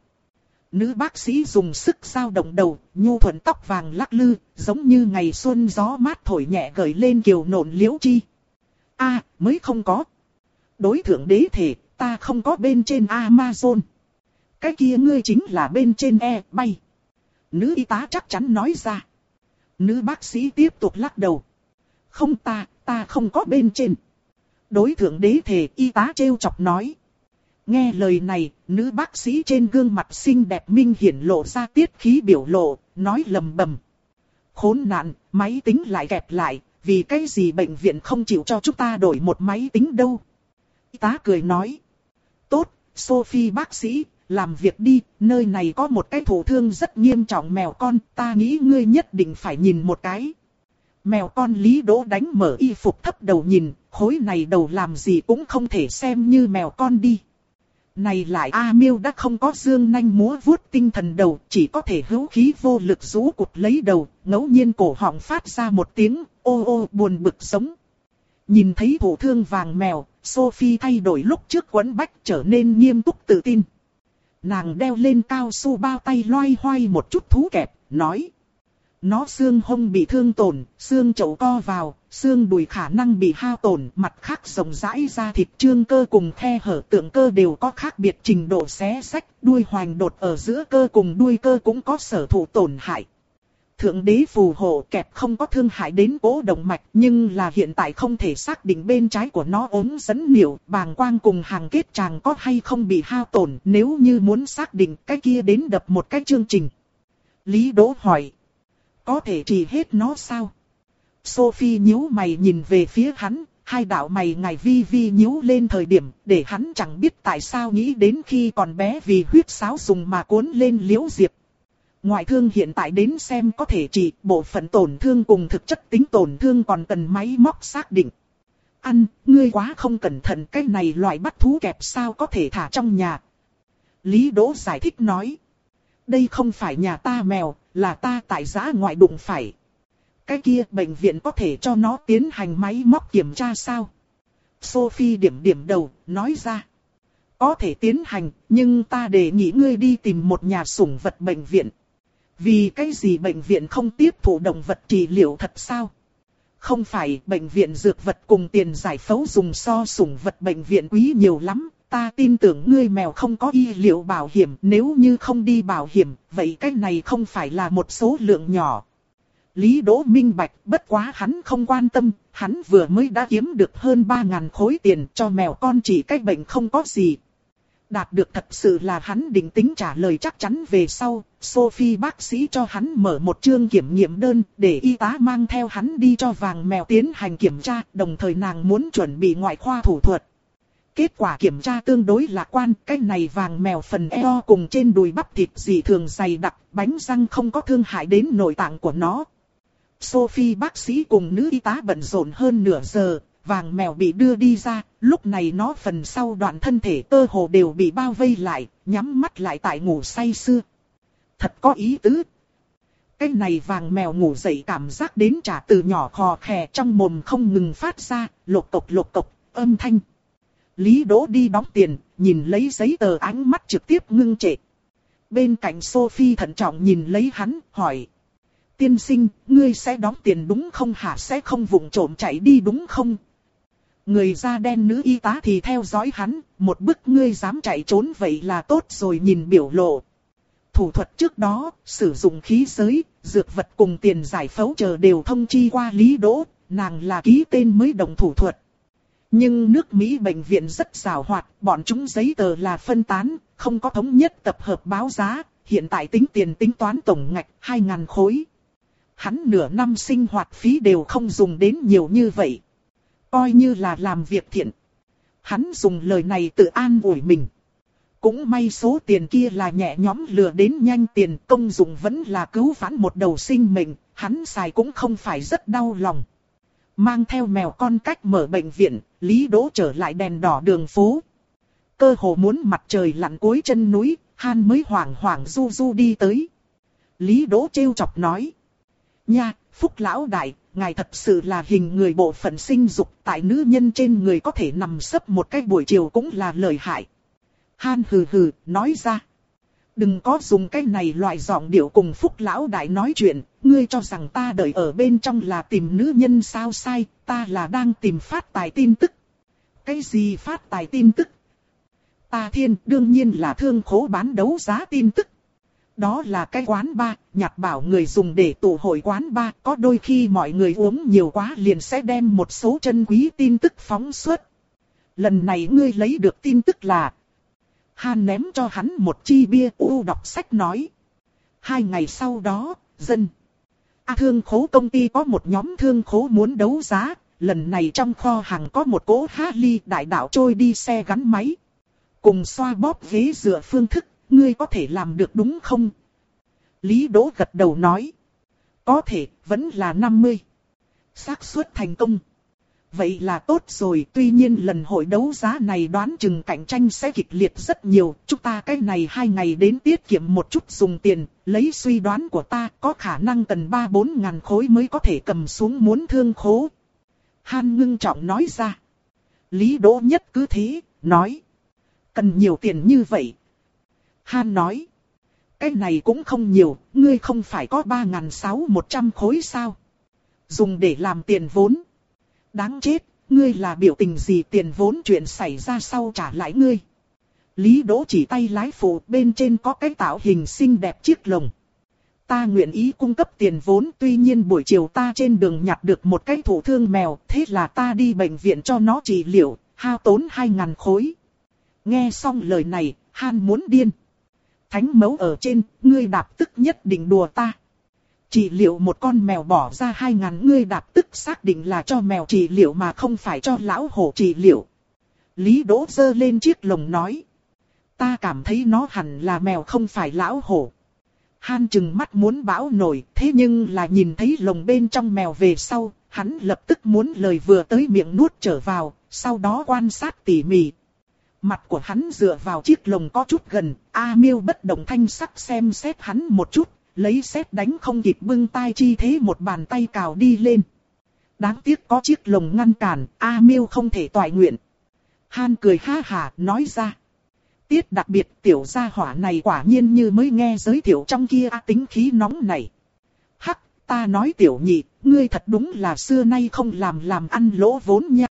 Nữ bác sĩ dùng sức dao động đầu, nhu thuận tóc vàng lắc lư, giống như ngày xuân gió mát thổi nhẹ gợi lên kiều nộn liễu chi. A, à, mới không có. Đối thượng đế thể, ta không có bên trên Amazon. Cái kia ngươi chính là bên trên eBay. Nữ y tá chắc chắn nói ra. Nữ bác sĩ tiếp tục lắc đầu. Không ta, ta không có bên trên. Đối thượng đế thể, y tá trêu chọc nói. Nghe lời này, nữ bác sĩ trên gương mặt xinh đẹp minh hiển lộ ra tiết khí biểu lộ, nói lầm bầm. Khốn nạn, máy tính lại kẹp lại, vì cái gì bệnh viện không chịu cho chúng ta đổi một máy tính đâu. Y tá cười nói. Tốt, Sophie bác sĩ, làm việc đi, nơi này có một cái thụ thương rất nghiêm trọng mèo con, ta nghĩ ngươi nhất định phải nhìn một cái. Mèo con Lý Đỗ đánh mở y phục thấp đầu nhìn, khối này đầu làm gì cũng không thể xem như mèo con đi. Này lại A Miêu đã không có dương nanh múa vuốt tinh thần đầu, chỉ có thể hữu khí vô lực rũ cụt lấy đầu, ngẫu nhiên cổ họng phát ra một tiếng, ô ô buồn bực sống. Nhìn thấy thụ thương vàng mèo, Sophie thay đổi lúc trước quấn bách trở nên nghiêm túc tự tin. Nàng đeo lên cao su bao tay loay hoay một chút thú kẹp, nói. Nó xương hông bị thương tổn, xương chậu co vào, xương đùi khả năng bị hao tổn, mặt khác rộng rãi ra thịt trương cơ cùng khe hở tượng cơ đều có khác biệt trình độ xé xách, đuôi hoành đột ở giữa cơ cùng đuôi cơ cũng có sở thụ tổn hại. Thượng đế phù hộ kẹp không có thương hại đến cố động mạch, nhưng là hiện tại không thể xác định bên trái của nó ống dẫn niệu, bàng quang cùng hàng kết tràng có hay không bị hao tổn, nếu như muốn xác định cái kia đến đập một cái chương trình. Lý Đỗ hỏi. Có thể trị hết nó sao? Sophie nhíu mày nhìn về phía hắn, hai đạo mày ngài vi vi nhíu lên thời điểm, để hắn chẳng biết tại sao nghĩ đến khi còn bé vì huyết sáo dùng mà cuốn lên liễu diệp. Ngoại thương hiện tại đến xem có thể trị, bộ phận tổn thương cùng thực chất tính tổn thương còn cần máy móc xác định. Ăn, ngươi quá không cẩn thận, cái này loại bắt thú kẹp sao có thể thả trong nhà. Lý Đỗ giải thích nói. Đây không phải nhà ta mèo, là ta tại giã ngoại đụng phải. Cái kia bệnh viện có thể cho nó tiến hành máy móc kiểm tra sao? Sophie điểm điểm đầu, nói ra. Có thể tiến hành, nhưng ta đề nghị ngươi đi tìm một nhà sủng vật bệnh viện. Vì cái gì bệnh viện không tiếp thụ động vật trị liệu thật sao? Không phải, bệnh viện dược vật cùng tiền giải phẫu dùng so sủng vật bệnh viện quý nhiều lắm. Ta tin tưởng ngươi mèo không có y liệu bảo hiểm, nếu như không đi bảo hiểm, vậy cái này không phải là một số lượng nhỏ. Lý Đỗ minh bạch, bất quá hắn không quan tâm, hắn vừa mới đã kiếm được hơn ba ngàn khối tiền cho mèo con chỉ cái bệnh không có gì. Đạt được thật sự là hắn định tính trả lời chắc chắn về sau, Sophie bác sĩ cho hắn mở một chương kiểm nghiệm đơn, để y tá mang theo hắn đi cho vàng mèo tiến hành kiểm tra, đồng thời nàng muốn chuẩn bị ngoại khoa thủ thuật. Kết quả kiểm tra tương đối lạc quan, cái này vàng mèo phần eo cùng trên đùi bắp thịt dị thường dày đặc, bánh răng không có thương hại đến nội tạng của nó. Sophie bác sĩ cùng nữ y tá bận rộn hơn nửa giờ, vàng mèo bị đưa đi ra, lúc này nó phần sau đoạn thân thể cơ hồ đều bị bao vây lại, nhắm mắt lại tại ngủ say sưa. Thật có ý tứ. Cái này vàng mèo ngủ dậy cảm giác đến trả từ nhỏ khò khè trong mồm không ngừng phát ra, lộc cộc lộc cộc, âm thanh. Lý Đỗ đi đóng tiền, nhìn lấy giấy tờ ánh mắt trực tiếp ngưng trệ. Bên cạnh Sophie thận trọng nhìn lấy hắn, hỏi. Tiên sinh, ngươi sẽ đóng tiền đúng không hả, sẽ không vụng trộm chạy đi đúng không? Người da đen nữ y tá thì theo dõi hắn, một bức ngươi dám chạy trốn vậy là tốt rồi nhìn biểu lộ. Thủ thuật trước đó, sử dụng khí giới, dược vật cùng tiền giải phẫu chờ đều thông chi qua Lý Đỗ, nàng là ký tên mới đồng thủ thuật. Nhưng nước Mỹ bệnh viện rất xảo hoạt, bọn chúng giấy tờ là phân tán, không có thống nhất tập hợp báo giá, hiện tại tính tiền tính toán tổng ngạch hai ngàn khối. Hắn nửa năm sinh hoạt phí đều không dùng đến nhiều như vậy. Coi như là làm việc thiện. Hắn dùng lời này tự an ủi mình. Cũng may số tiền kia là nhẹ nhõm lừa đến nhanh tiền, công dụng vẫn là cứu vãn một đầu sinh mệnh, hắn xài cũng không phải rất đau lòng. Mang theo mèo con cách mở bệnh viện, Lý Đỗ trở lại đèn đỏ đường phố. Cơ hồ muốn mặt trời lặn cuối chân núi, Han mới hoảng hoảng du du đi tới. Lý Đỗ trêu chọc nói. Nha, Phúc lão đại, ngài thật sự là hình người bộ phận sinh dục, tại nữ nhân trên người có thể nằm sấp một cái buổi chiều cũng là lợi hại. Han hừ hừ, nói ra. Đừng có dùng cái này loại giọng điệu cùng Phúc lão đại nói chuyện, ngươi cho rằng ta đợi ở bên trong là tìm nữ nhân sao sai, ta là đang tìm phát tài tin tức. Cái gì phát tài tin tức? Ta thiên, đương nhiên là thương khố bán đấu giá tin tức. Đó là cái quán bar, nhặt bảo người dùng để tụ hội quán bar, có đôi khi mọi người uống nhiều quá liền sẽ đem một số chân quý tin tức phóng xuất. Lần này ngươi lấy được tin tức là... Han ném cho hắn một chi bia u đọc sách nói. Hai ngày sau đó, dân. A thương khố công ty có một nhóm thương khố muốn đấu giá, lần này trong kho hàng có một cỗ Harley đại đạo trôi đi xe gắn máy. Cùng xoa bóp ghế dựa phương thức, ngươi có thể làm được đúng không? Lý Đỗ gật đầu nói. Có thể, vẫn là năm mươi. Xác suất thành công. Vậy là tốt rồi, tuy nhiên lần hội đấu giá này đoán chừng cạnh tranh sẽ kịch liệt rất nhiều, chúng ta cái này hai ngày đến tiết kiệm một chút dùng tiền, lấy suy đoán của ta có khả năng cần ba bốn ngàn khối mới có thể cầm xuống muốn thương khố. Han ngưng trọng nói ra. Lý Đỗ nhất cứ thế, nói. Cần nhiều tiền như vậy. Han nói. Cái này cũng không nhiều, ngươi không phải có ba ngàn sáu một trăm khối sao? Dùng để làm tiền vốn. Đáng chết, ngươi là biểu tình gì tiền vốn chuyện xảy ra sau trả lại ngươi. Lý Đỗ chỉ tay lái phụ bên trên có cái tạo hình xinh đẹp chiếc lồng. Ta nguyện ý cung cấp tiền vốn, tuy nhiên buổi chiều ta trên đường nhặt được một cái thụ thương mèo, thế là ta đi bệnh viện cho nó trị liệu, hao tốn hai ngàn khối. Nghe xong lời này, Han muốn điên. Thánh mẫu ở trên, ngươi đạp tức nhất định đùa ta. Trị liệu một con mèo bỏ ra hai ngàn, ngươi đạp tức xác định là cho mèo trị liệu mà không phải cho lão hổ trị liệu. Lý Đỗ giơ lên chiếc lồng nói. Ta cảm thấy nó hẳn là mèo không phải lão hổ. Han trừng mắt muốn bão nổi, thế nhưng là nhìn thấy lồng bên trong mèo về sau, hắn lập tức muốn lời vừa tới miệng nuốt trở vào, sau đó quan sát tỉ mỉ. Mặt của hắn dựa vào chiếc lồng có chút gần, A Miêu bất động thanh sắc xem xét hắn một chút, lấy sét đánh không kịp bưng tai chi thế một bàn tay cào đi lên. Đáng tiếc có chiếc lồng ngăn cản, A Miêu không thể toại nguyện. Han cười ha hả nói ra. Tiết đặc biệt tiểu gia hỏa này quả nhiên như mới nghe giới thiệu trong kia tính khí nóng này. Hắc, ta nói tiểu nhị, ngươi thật đúng là xưa nay không làm làm ăn lỗ vốn nha.